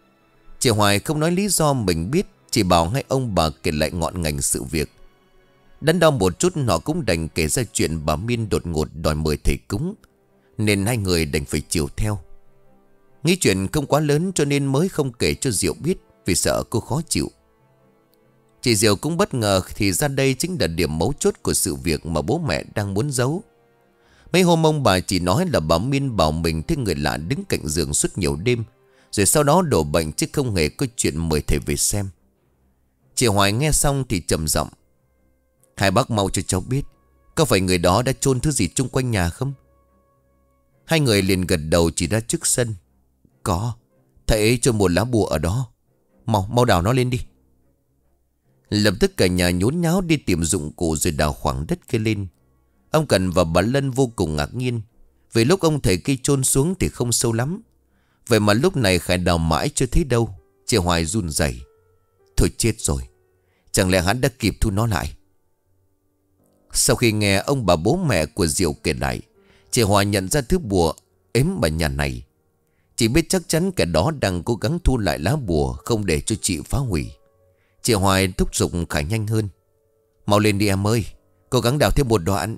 Chị Hoài không nói lý do mình biết, chỉ bảo hai ông bà kể lại ngọn ngành sự việc. Đắn đo một chút họ cũng đành kể ra chuyện bà Miên đột ngột đòi mời thầy cúng, nên hai người đành phải chiều theo. Nghĩ chuyện không quá lớn cho nên mới không kể cho Diệu biết, vì sợ cô khó chịu. Chị Diệu cũng bất ngờ thì ra đây chính là điểm mấu chốt của sự việc mà bố mẹ đang muốn giấu. Mấy hôm ông bà chỉ nói là bà Miên bảo mình thấy người lạ đứng cạnh giường suốt nhiều đêm, rồi sau đó đổ bệnh chứ không hề có chuyện mời thầy về xem. Chị Hoài nghe xong thì trầm giọng: hai bác mau cho cháu biết, có phải người đó đã chôn thứ gì chung quanh nhà không? Hai người liền gật đầu chỉ ra trước sân. Có, thầy ấy chôn một lá bùa ở đó. Mau, mau đào nó lên đi. Lập tức cả nhà nhốn nháo đi tìm dụng cụ rồi đào khoảng đất kia lên. Ông Cần và bà Lân vô cùng ngạc nhiên, vì lúc ông thầy cây chôn xuống thì không sâu lắm. Vậy mà lúc này Khải đào mãi chưa thấy đâu. Chị Hoài run rẩy: thôi chết rồi, chẳng lẽ hắn đã kịp thu nó lại? Sau khi nghe ông bà bố mẹ của Diệu kể lại, chị Hoài nhận ra thứ bùa ếm bà nhà này. Chị biết chắc chắn kẻ đó đang cố gắng thu lại lá bùa, không để cho chị phá hủy. Chị Hoài thúc giục Khải nhanh hơn: mau lên đi em ơi, cố gắng đào thêm một đoạn.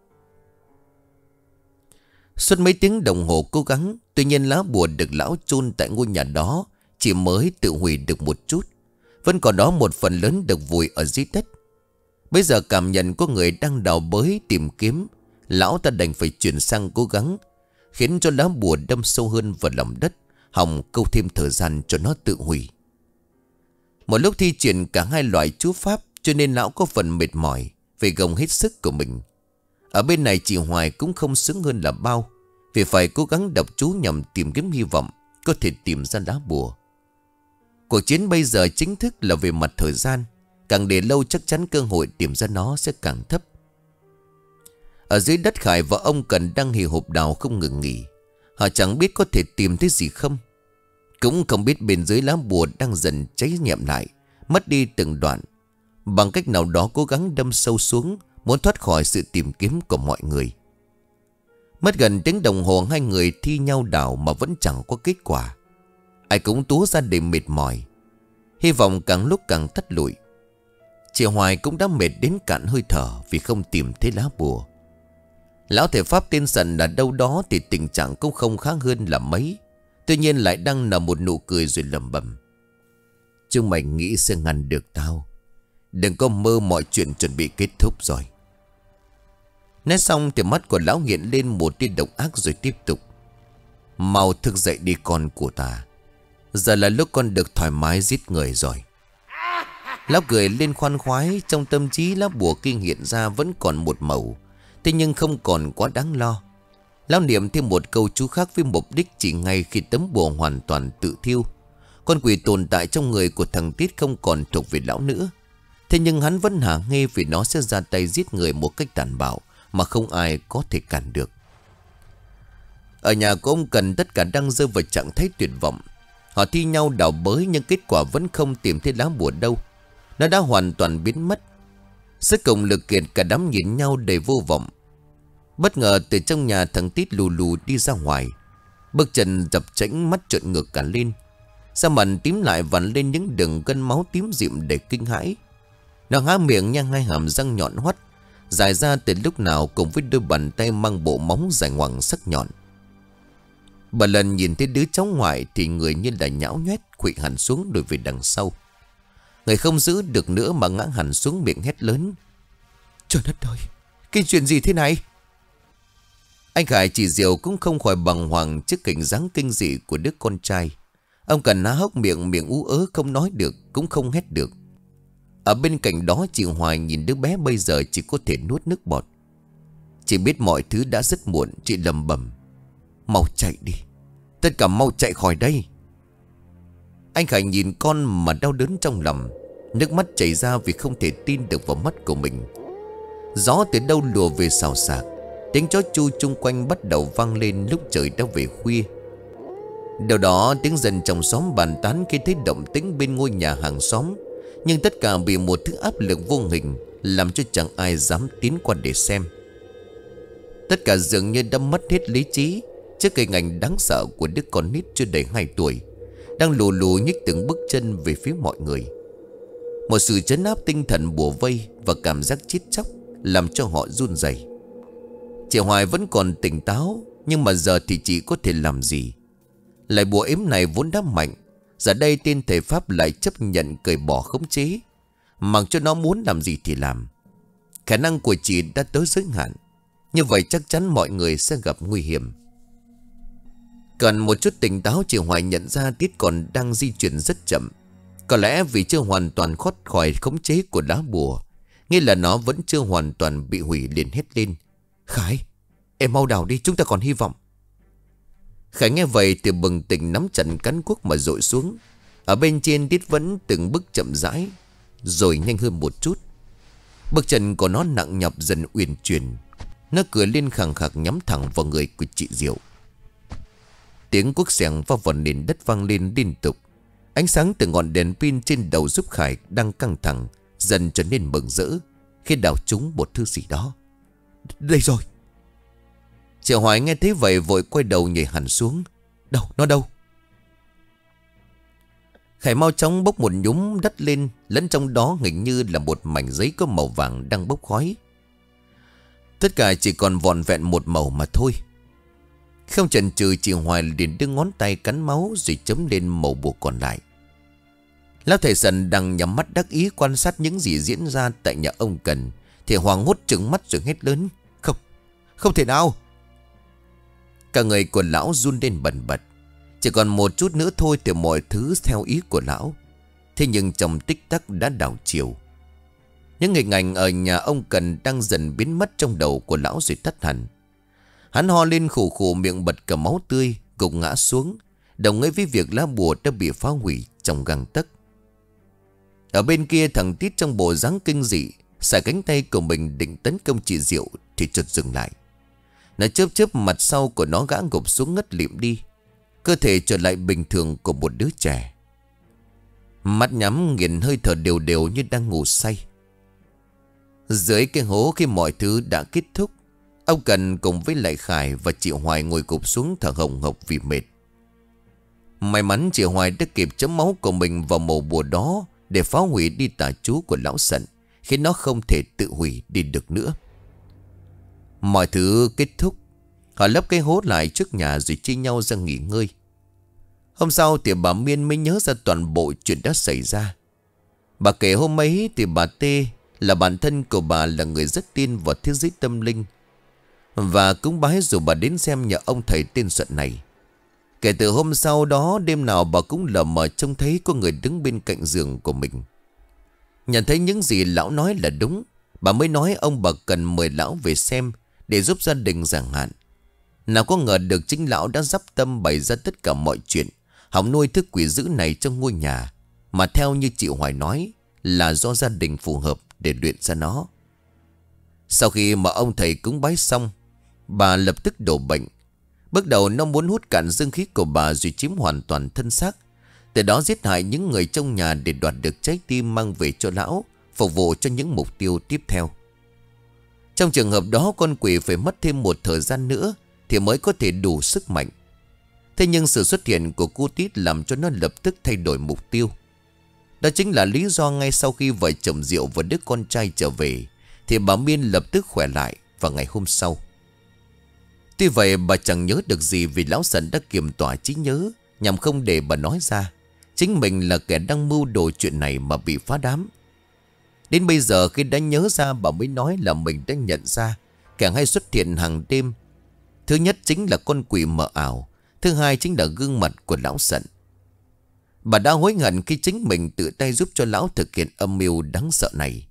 Suốt mấy tiếng đồng hồ cố gắng, tuy nhiên lá bùa được lão chôn tại ngôi nhà đó chỉ mới tự hủy được một chút. Vẫn còn đó một phần lớn được vùi ở dưới đất. Bây giờ cảm nhận có người đang đào bới tìm kiếm, lão ta đành phải chuyển sang cố gắng khiến cho lá bùa đâm sâu hơn vào lòng đất, hòng câu thêm thời gian cho nó tự hủy. Một lúc thi triển cả hai loại chú pháp, cho nên lão có phần mệt mỏi, phải gồng hết sức của mình. Ở bên này chị Hoài cũng không sướng hơn là bao, vì phải cố gắng đọc chú nhằm tìm kiếm hy vọng có thể tìm ra lá bùa. Cuộc chiến bây giờ chính thức là về mặt thời gian, càng để lâu chắc chắn cơ hội tìm ra nó sẽ càng thấp. Ở dưới đất, Khải và ông Cần đang hì hục đào không ngừng nghỉ. Họ chẳng biết có thể tìm thấy gì không, cũng không biết bên dưới lá bùa đang dần cháy nhẹm lại, mất đi từng đoạn. Bằng cách nào đó cố gắng đâm sâu xuống, muốn thoát khỏi sự tìm kiếm của mọi người. Mất gần tiếng đồng hồ hai người thi nhau đào mà vẫn chẳng có kết quả. Ai cũng túa ra để mệt mỏi, hy vọng càng lúc càng thất lụi. Chị Hoài cũng đã mệt đến cạn hơi thở vì không tìm thấy lá bùa. Lão thầy pháp tên Sần ở đâu đó thì tình trạng cũng không khác hơn là mấy. Tuy nhiên lại đang nở một nụ cười rồi lẩm bẩm: chúng mày nghĩ sẽ ngăn được tao? Đừng có mơ mọi chuyện chuẩn bị kết thúc rồi. Nói xong thì mắt của lão hiện lên một tia độc ác rồi tiếp tục: mau thức dậy đi con của ta, giờ là lúc con được thoải mái giết người rồi. Lão cười lên khoan khoái, trong tâm trí lá bùa kinh hiện ra vẫn còn một màu, thế nhưng không còn quá đáng lo. Lão niệm thêm một câu chú khác với mục đích chỉ ngay khi tấm bùa hoàn toàn tự thiêu, con quỷ tồn tại trong người của thằng Tít không còn thuộc về lão nữa. Thế nhưng hắn vẫn hả hê vì nó sẽ ra tay giết người một cách tàn bạo mà không ai có thể cản được. Ở nhà của ông Cần tất cả đang rơi vào trạng thái tuyệt vọng. Họ thi nhau đào bới nhưng kết quả vẫn không tìm thấy lá bùa đâu. Nó đã hoàn toàn biến mất. Sức cùng lực kiệt, cả đám nhìn nhau đầy vô vọng. Bất ngờ từ trong nhà thằng Tít lù lù đi ra ngoài, bước chân dập chễnh, mắt trợn ngược cả lên. Da mặt tím lại vằn lên những đường gân máu tím dịm để kinh hãi. Nó há miệng nhang hai hàm răng nhọn hoắt dài ra từ lúc nào, cùng với đôi bàn tay mang bộ móng dài ngoằng sắc nhọn. Bà Lần nhìn thấy đứa cháu ngoại thì người như là nhão nhoét, khuỵu hẳn xuống đuổi về đằng sau. Người không giữ được nữa mà ngã hẳn xuống, miệng hét lớn: trời đất ơi, cái chuyện gì thế này? Anh Khải chị Diệu cũng không khỏi bàng hoàng trước cảnh dáng kinh dị của đứa con trai. Ông Cần há hốc miệng, miệng ú ớ không nói được, cũng không hét được. Ở bên cạnh đó chị Hoài nhìn đứa bé bây giờ chỉ có thể nuốt nước bọt. Chị biết mọi thứ đã rất muộn, chị lầm bầm: mau chạy đi, tất cả mau chạy khỏi đây. Anh Khải nhìn con mà đau đớn trong lòng, nước mắt chảy ra vì không thể tin được vào mắt của mình. Gió từ đâu lùa về xào xạc, tiếng chó chu chung quanh bắt đầu vang lên lúc trời đã về khuya. Đầu đó tiếng dân trong xóm bàn tán khi thấy động tĩnh bên ngôi nhà hàng xóm, nhưng tất cả vì một thứ áp lực vô hình làm cho chẳng ai dám tiến qua để xem. Tất cả dường như đã mất hết lý trí trước hình ảnh đáng sợ của đứa con nít chưa đầy hai tuổi đang lù lù nhích từng bước chân về phía mọi người. Một sự trấn áp tinh thần bủa vây và cảm giác chết chóc làm cho họ run rẩy. Chị Hoài vẫn còn tỉnh táo, nhưng mà giờ thì chị có thể làm gì? Lại bùa ếm này vốn đã mạnh, giờ đây tên thầy Pháp lại chấp nhận cởi bỏ khống chế, mặc cho nó muốn làm gì thì làm. Khả năng của chị đã tới giới hạn. Như vậy chắc chắn mọi người sẽ gặp nguy hiểm. Cần một chút tỉnh táo, chị Hoài nhận ra Tiết còn đang di chuyển rất chậm. Có lẽ vì chưa hoàn toàn thoát khỏi khống chế của lá bùa, nghĩa là nó vẫn chưa hoàn toàn bị hủy, liền hét lên: Khải, em mau đào đi, chúng ta còn hy vọng. Khải nghe vậy thì bừng tỉnh, nắm chặt cán cuốc mà dội xuống. Ở bên trên Tiết vẫn từng bước chậm rãi, rồi nhanh hơn một chút. Bước chân của nó nặng nhọc dần uyển chuyển. Nó cười lên khẳng khặc, nhắm thẳng vào người của chị Diệu. Tiếng cuốc xẻng vào vào nền đất vang lên liên tục. Ánh sáng từ ngọn đèn pin trên đầu giúp Khải đang căng thẳng dần trở nên mừng rỡ khi đào trúng một thứ gì đó. Đây rồi. Chị Hoài nghe thấy vậy vội quay đầu nhảy hẳn xuống. Đâu, nó đâu? Khải mau chóng bốc một nhúm đất lên, lẫn trong đó hình như là một mảnh giấy có màu vàng đang bốc khói. Tất cả chỉ còn vỏn vẹn một màu mà thôi. Không chần chừ, chị Hoài liền đưa ngón tay cắn máu rồi chấm lên màu bùa còn lại. Lão thầy Sần đang nhắm mắt đắc ý quan sát những gì diễn ra tại nhà ông Cần thì hoảng hốt trừng mắt rồi hét lớn: Không, không thể nào! Cả người của lão run lên bần bật. Chỉ còn một chút nữa thôi thì mọi thứ theo ý của lão. Thế nhưng trong tích tắc đã đảo chiều. Những hình ảnh ở nhà ông Cần đang dần biến mất trong đầu của lão rồi tắt hẳn. Hắn ho lên khủ khủ, miệng bật cả máu tươi, gục ngã xuống, đồng nghĩa với việc lá bùa đã bị phá hủy trong gang tấc. Ở bên kia, thằng Tít trong bộ dáng kinh dị xài cánh tay của mình định tấn công chị Diệu thì chợt dừng lại. Nó chớp chớp, mặt sau của nó gã gục xuống ngất lịm đi, cơ thể trở lại bình thường của một đứa trẻ. Mắt nhắm nghiền, hơi thở đều đều như đang ngủ say. Dưới cái hố, khi mọi thứ đã kết thúc, ông Cần cùng với lại Khải và chị Hoài ngồi gục xuống thở hồng hộc vì mệt. May mắn chị Hoài đã kịp chấm máu của mình vào màu bùa đó để phá hủy đi tà chú của lão Sận, khiến nó không thể tự hủy đi được nữa. Mọi thứ kết thúc, họ lấp cái hố lại trước nhà rồi chia nhau ra nghỉ ngơi. Hôm sau thì bà Miên mới nhớ ra toàn bộ chuyện đã xảy ra. Bà kể hôm ấy thì bà Tê là bạn thân của bà, là người rất tin vào thế giới tâm linh và cúng bái, dù bà đến xem nhà ông thầy tên Sận này. Kể từ hôm sau đó, đêm nào bà cũng lờ mờ trông thấy có người đứng bên cạnh giường của mình. Nhận thấy những gì lão nói là đúng, bà mới nói ông bà cần mời lão về xem để giúp gia đình giảng hạn. Nào có ngờ được chính lão đã dắp tâm bày ra tất cả mọi chuyện, hòng nuôi thứ quỷ dữ này trong ngôi nhà, mà theo như chị Hoài nói là do gia đình phù hợp để luyện ra nó. Sau khi mà ông thầy cúng bái xong, bà lập tức đổ bệnh. Bước đầu nó muốn hút cạn dương khí của bà rồi chiếm hoàn toàn thân xác, từ đó giết hại những người trong nhà để đoạt được trái tim mang về cho lão, phục vụ cho những mục tiêu tiếp theo. Trong trường hợp đó, con quỷ phải mất thêm một thời gian nữa thì mới có thể đủ sức mạnh. Thế nhưng sự xuất hiện của cô Tít làm cho nó lập tức thay đổi mục tiêu. Đó chính là lý do ngay sau khi vợ chồng Diệu và đứa con trai trở về thì bà Miên lập tức khỏe lại vào ngày hôm sau. Tuy vậy bà chẳng nhớ được gì vì lão Sận đã kiềm tỏa trí nhớ nhằm không để bà nói ra chính mình là kẻ đang mưu đồ chuyện này mà bị phá đám. Đến bây giờ khi đã nhớ ra, bà mới nói là mình đã nhận ra kẻ hay xuất hiện hàng đêm. Thứ nhất chính là con quỷ mờ ảo, thứ hai chính là gương mặt của lão Sận. Bà đã hối hận khi chính mình tự tay giúp cho lão thực hiện âm mưu đáng sợ này.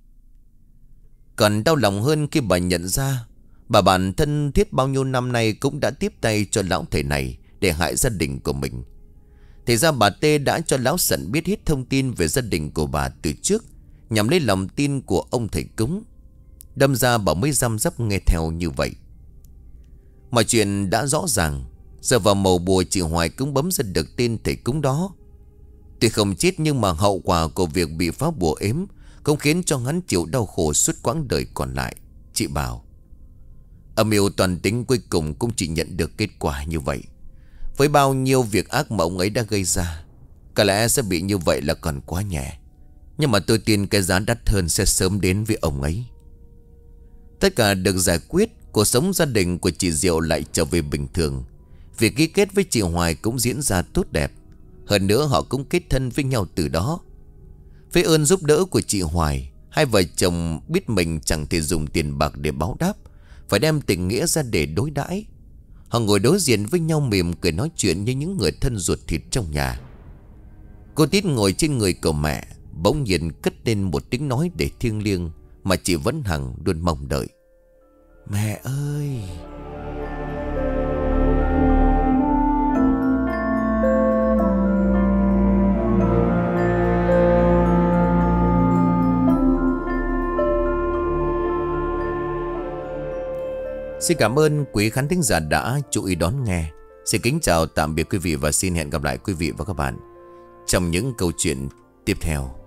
Còn đau lòng hơn khi bà nhận ra bà bạn thân thiết bao nhiêu năm nay cũng đã tiếp tay cho lão thầy này để hại gia đình của mình. Thì ra bà Tê đã cho lão Sận biết hết thông tin về gia đình của bà từ trước, nhằm lấy lòng tin của ông thầy cúng. Đâm ra bà mới răm rắp nghe theo như vậy. Mọi chuyện đã rõ ràng. Giờ vào màu bùa, chị Hoài cũng bấm ra được tên thầy cúng đó. Tuy không chết nhưng mà hậu quả của việc bị phá bùa ếm cũng khiến cho hắn chịu đau khổ suốt quãng đời còn lại. Chị bảo âm mưu toàn tính cuối cùng cũng chỉ nhận được kết quả như vậy. Với bao nhiêu việc ác mà ông ấy đã gây ra, có lẽ sẽ bị như vậy là còn quá nhẹ. Nhưng mà tôi tin cái giá đắt hơn sẽ sớm đến với ông ấy. Tất cả được giải quyết. Cuộc sống gia đình của chị Diệu lại trở về bình thường. Việc ký kết với chị Hoài cũng diễn ra tốt đẹp. Hơn nữa họ cũng kết thân với nhau từ đó. Với ơn giúp đỡ của chị Hoài, hai vợ chồng biết mình chẳng thể dùng tiền bạc để báo đáp, phải đem tình nghĩa ra để đối đãi. Họ ngồi đối diện với nhau mỉm cười nói chuyện như những người thân ruột thịt trong nhà. Cô Tít ngồi trên người cậu mẹ, bỗng nhiên cất lên một tiếng nói để thiêng liêng mà chị vẫn hằng luôn mong đợi. Mẹ ơi! Xin cảm ơn quý khán thính giả đã chú ý đón nghe. Xin kính chào tạm biệt quý vị và xin hẹn gặp lại quý vị và các bạn trong những câu chuyện tiếp theo.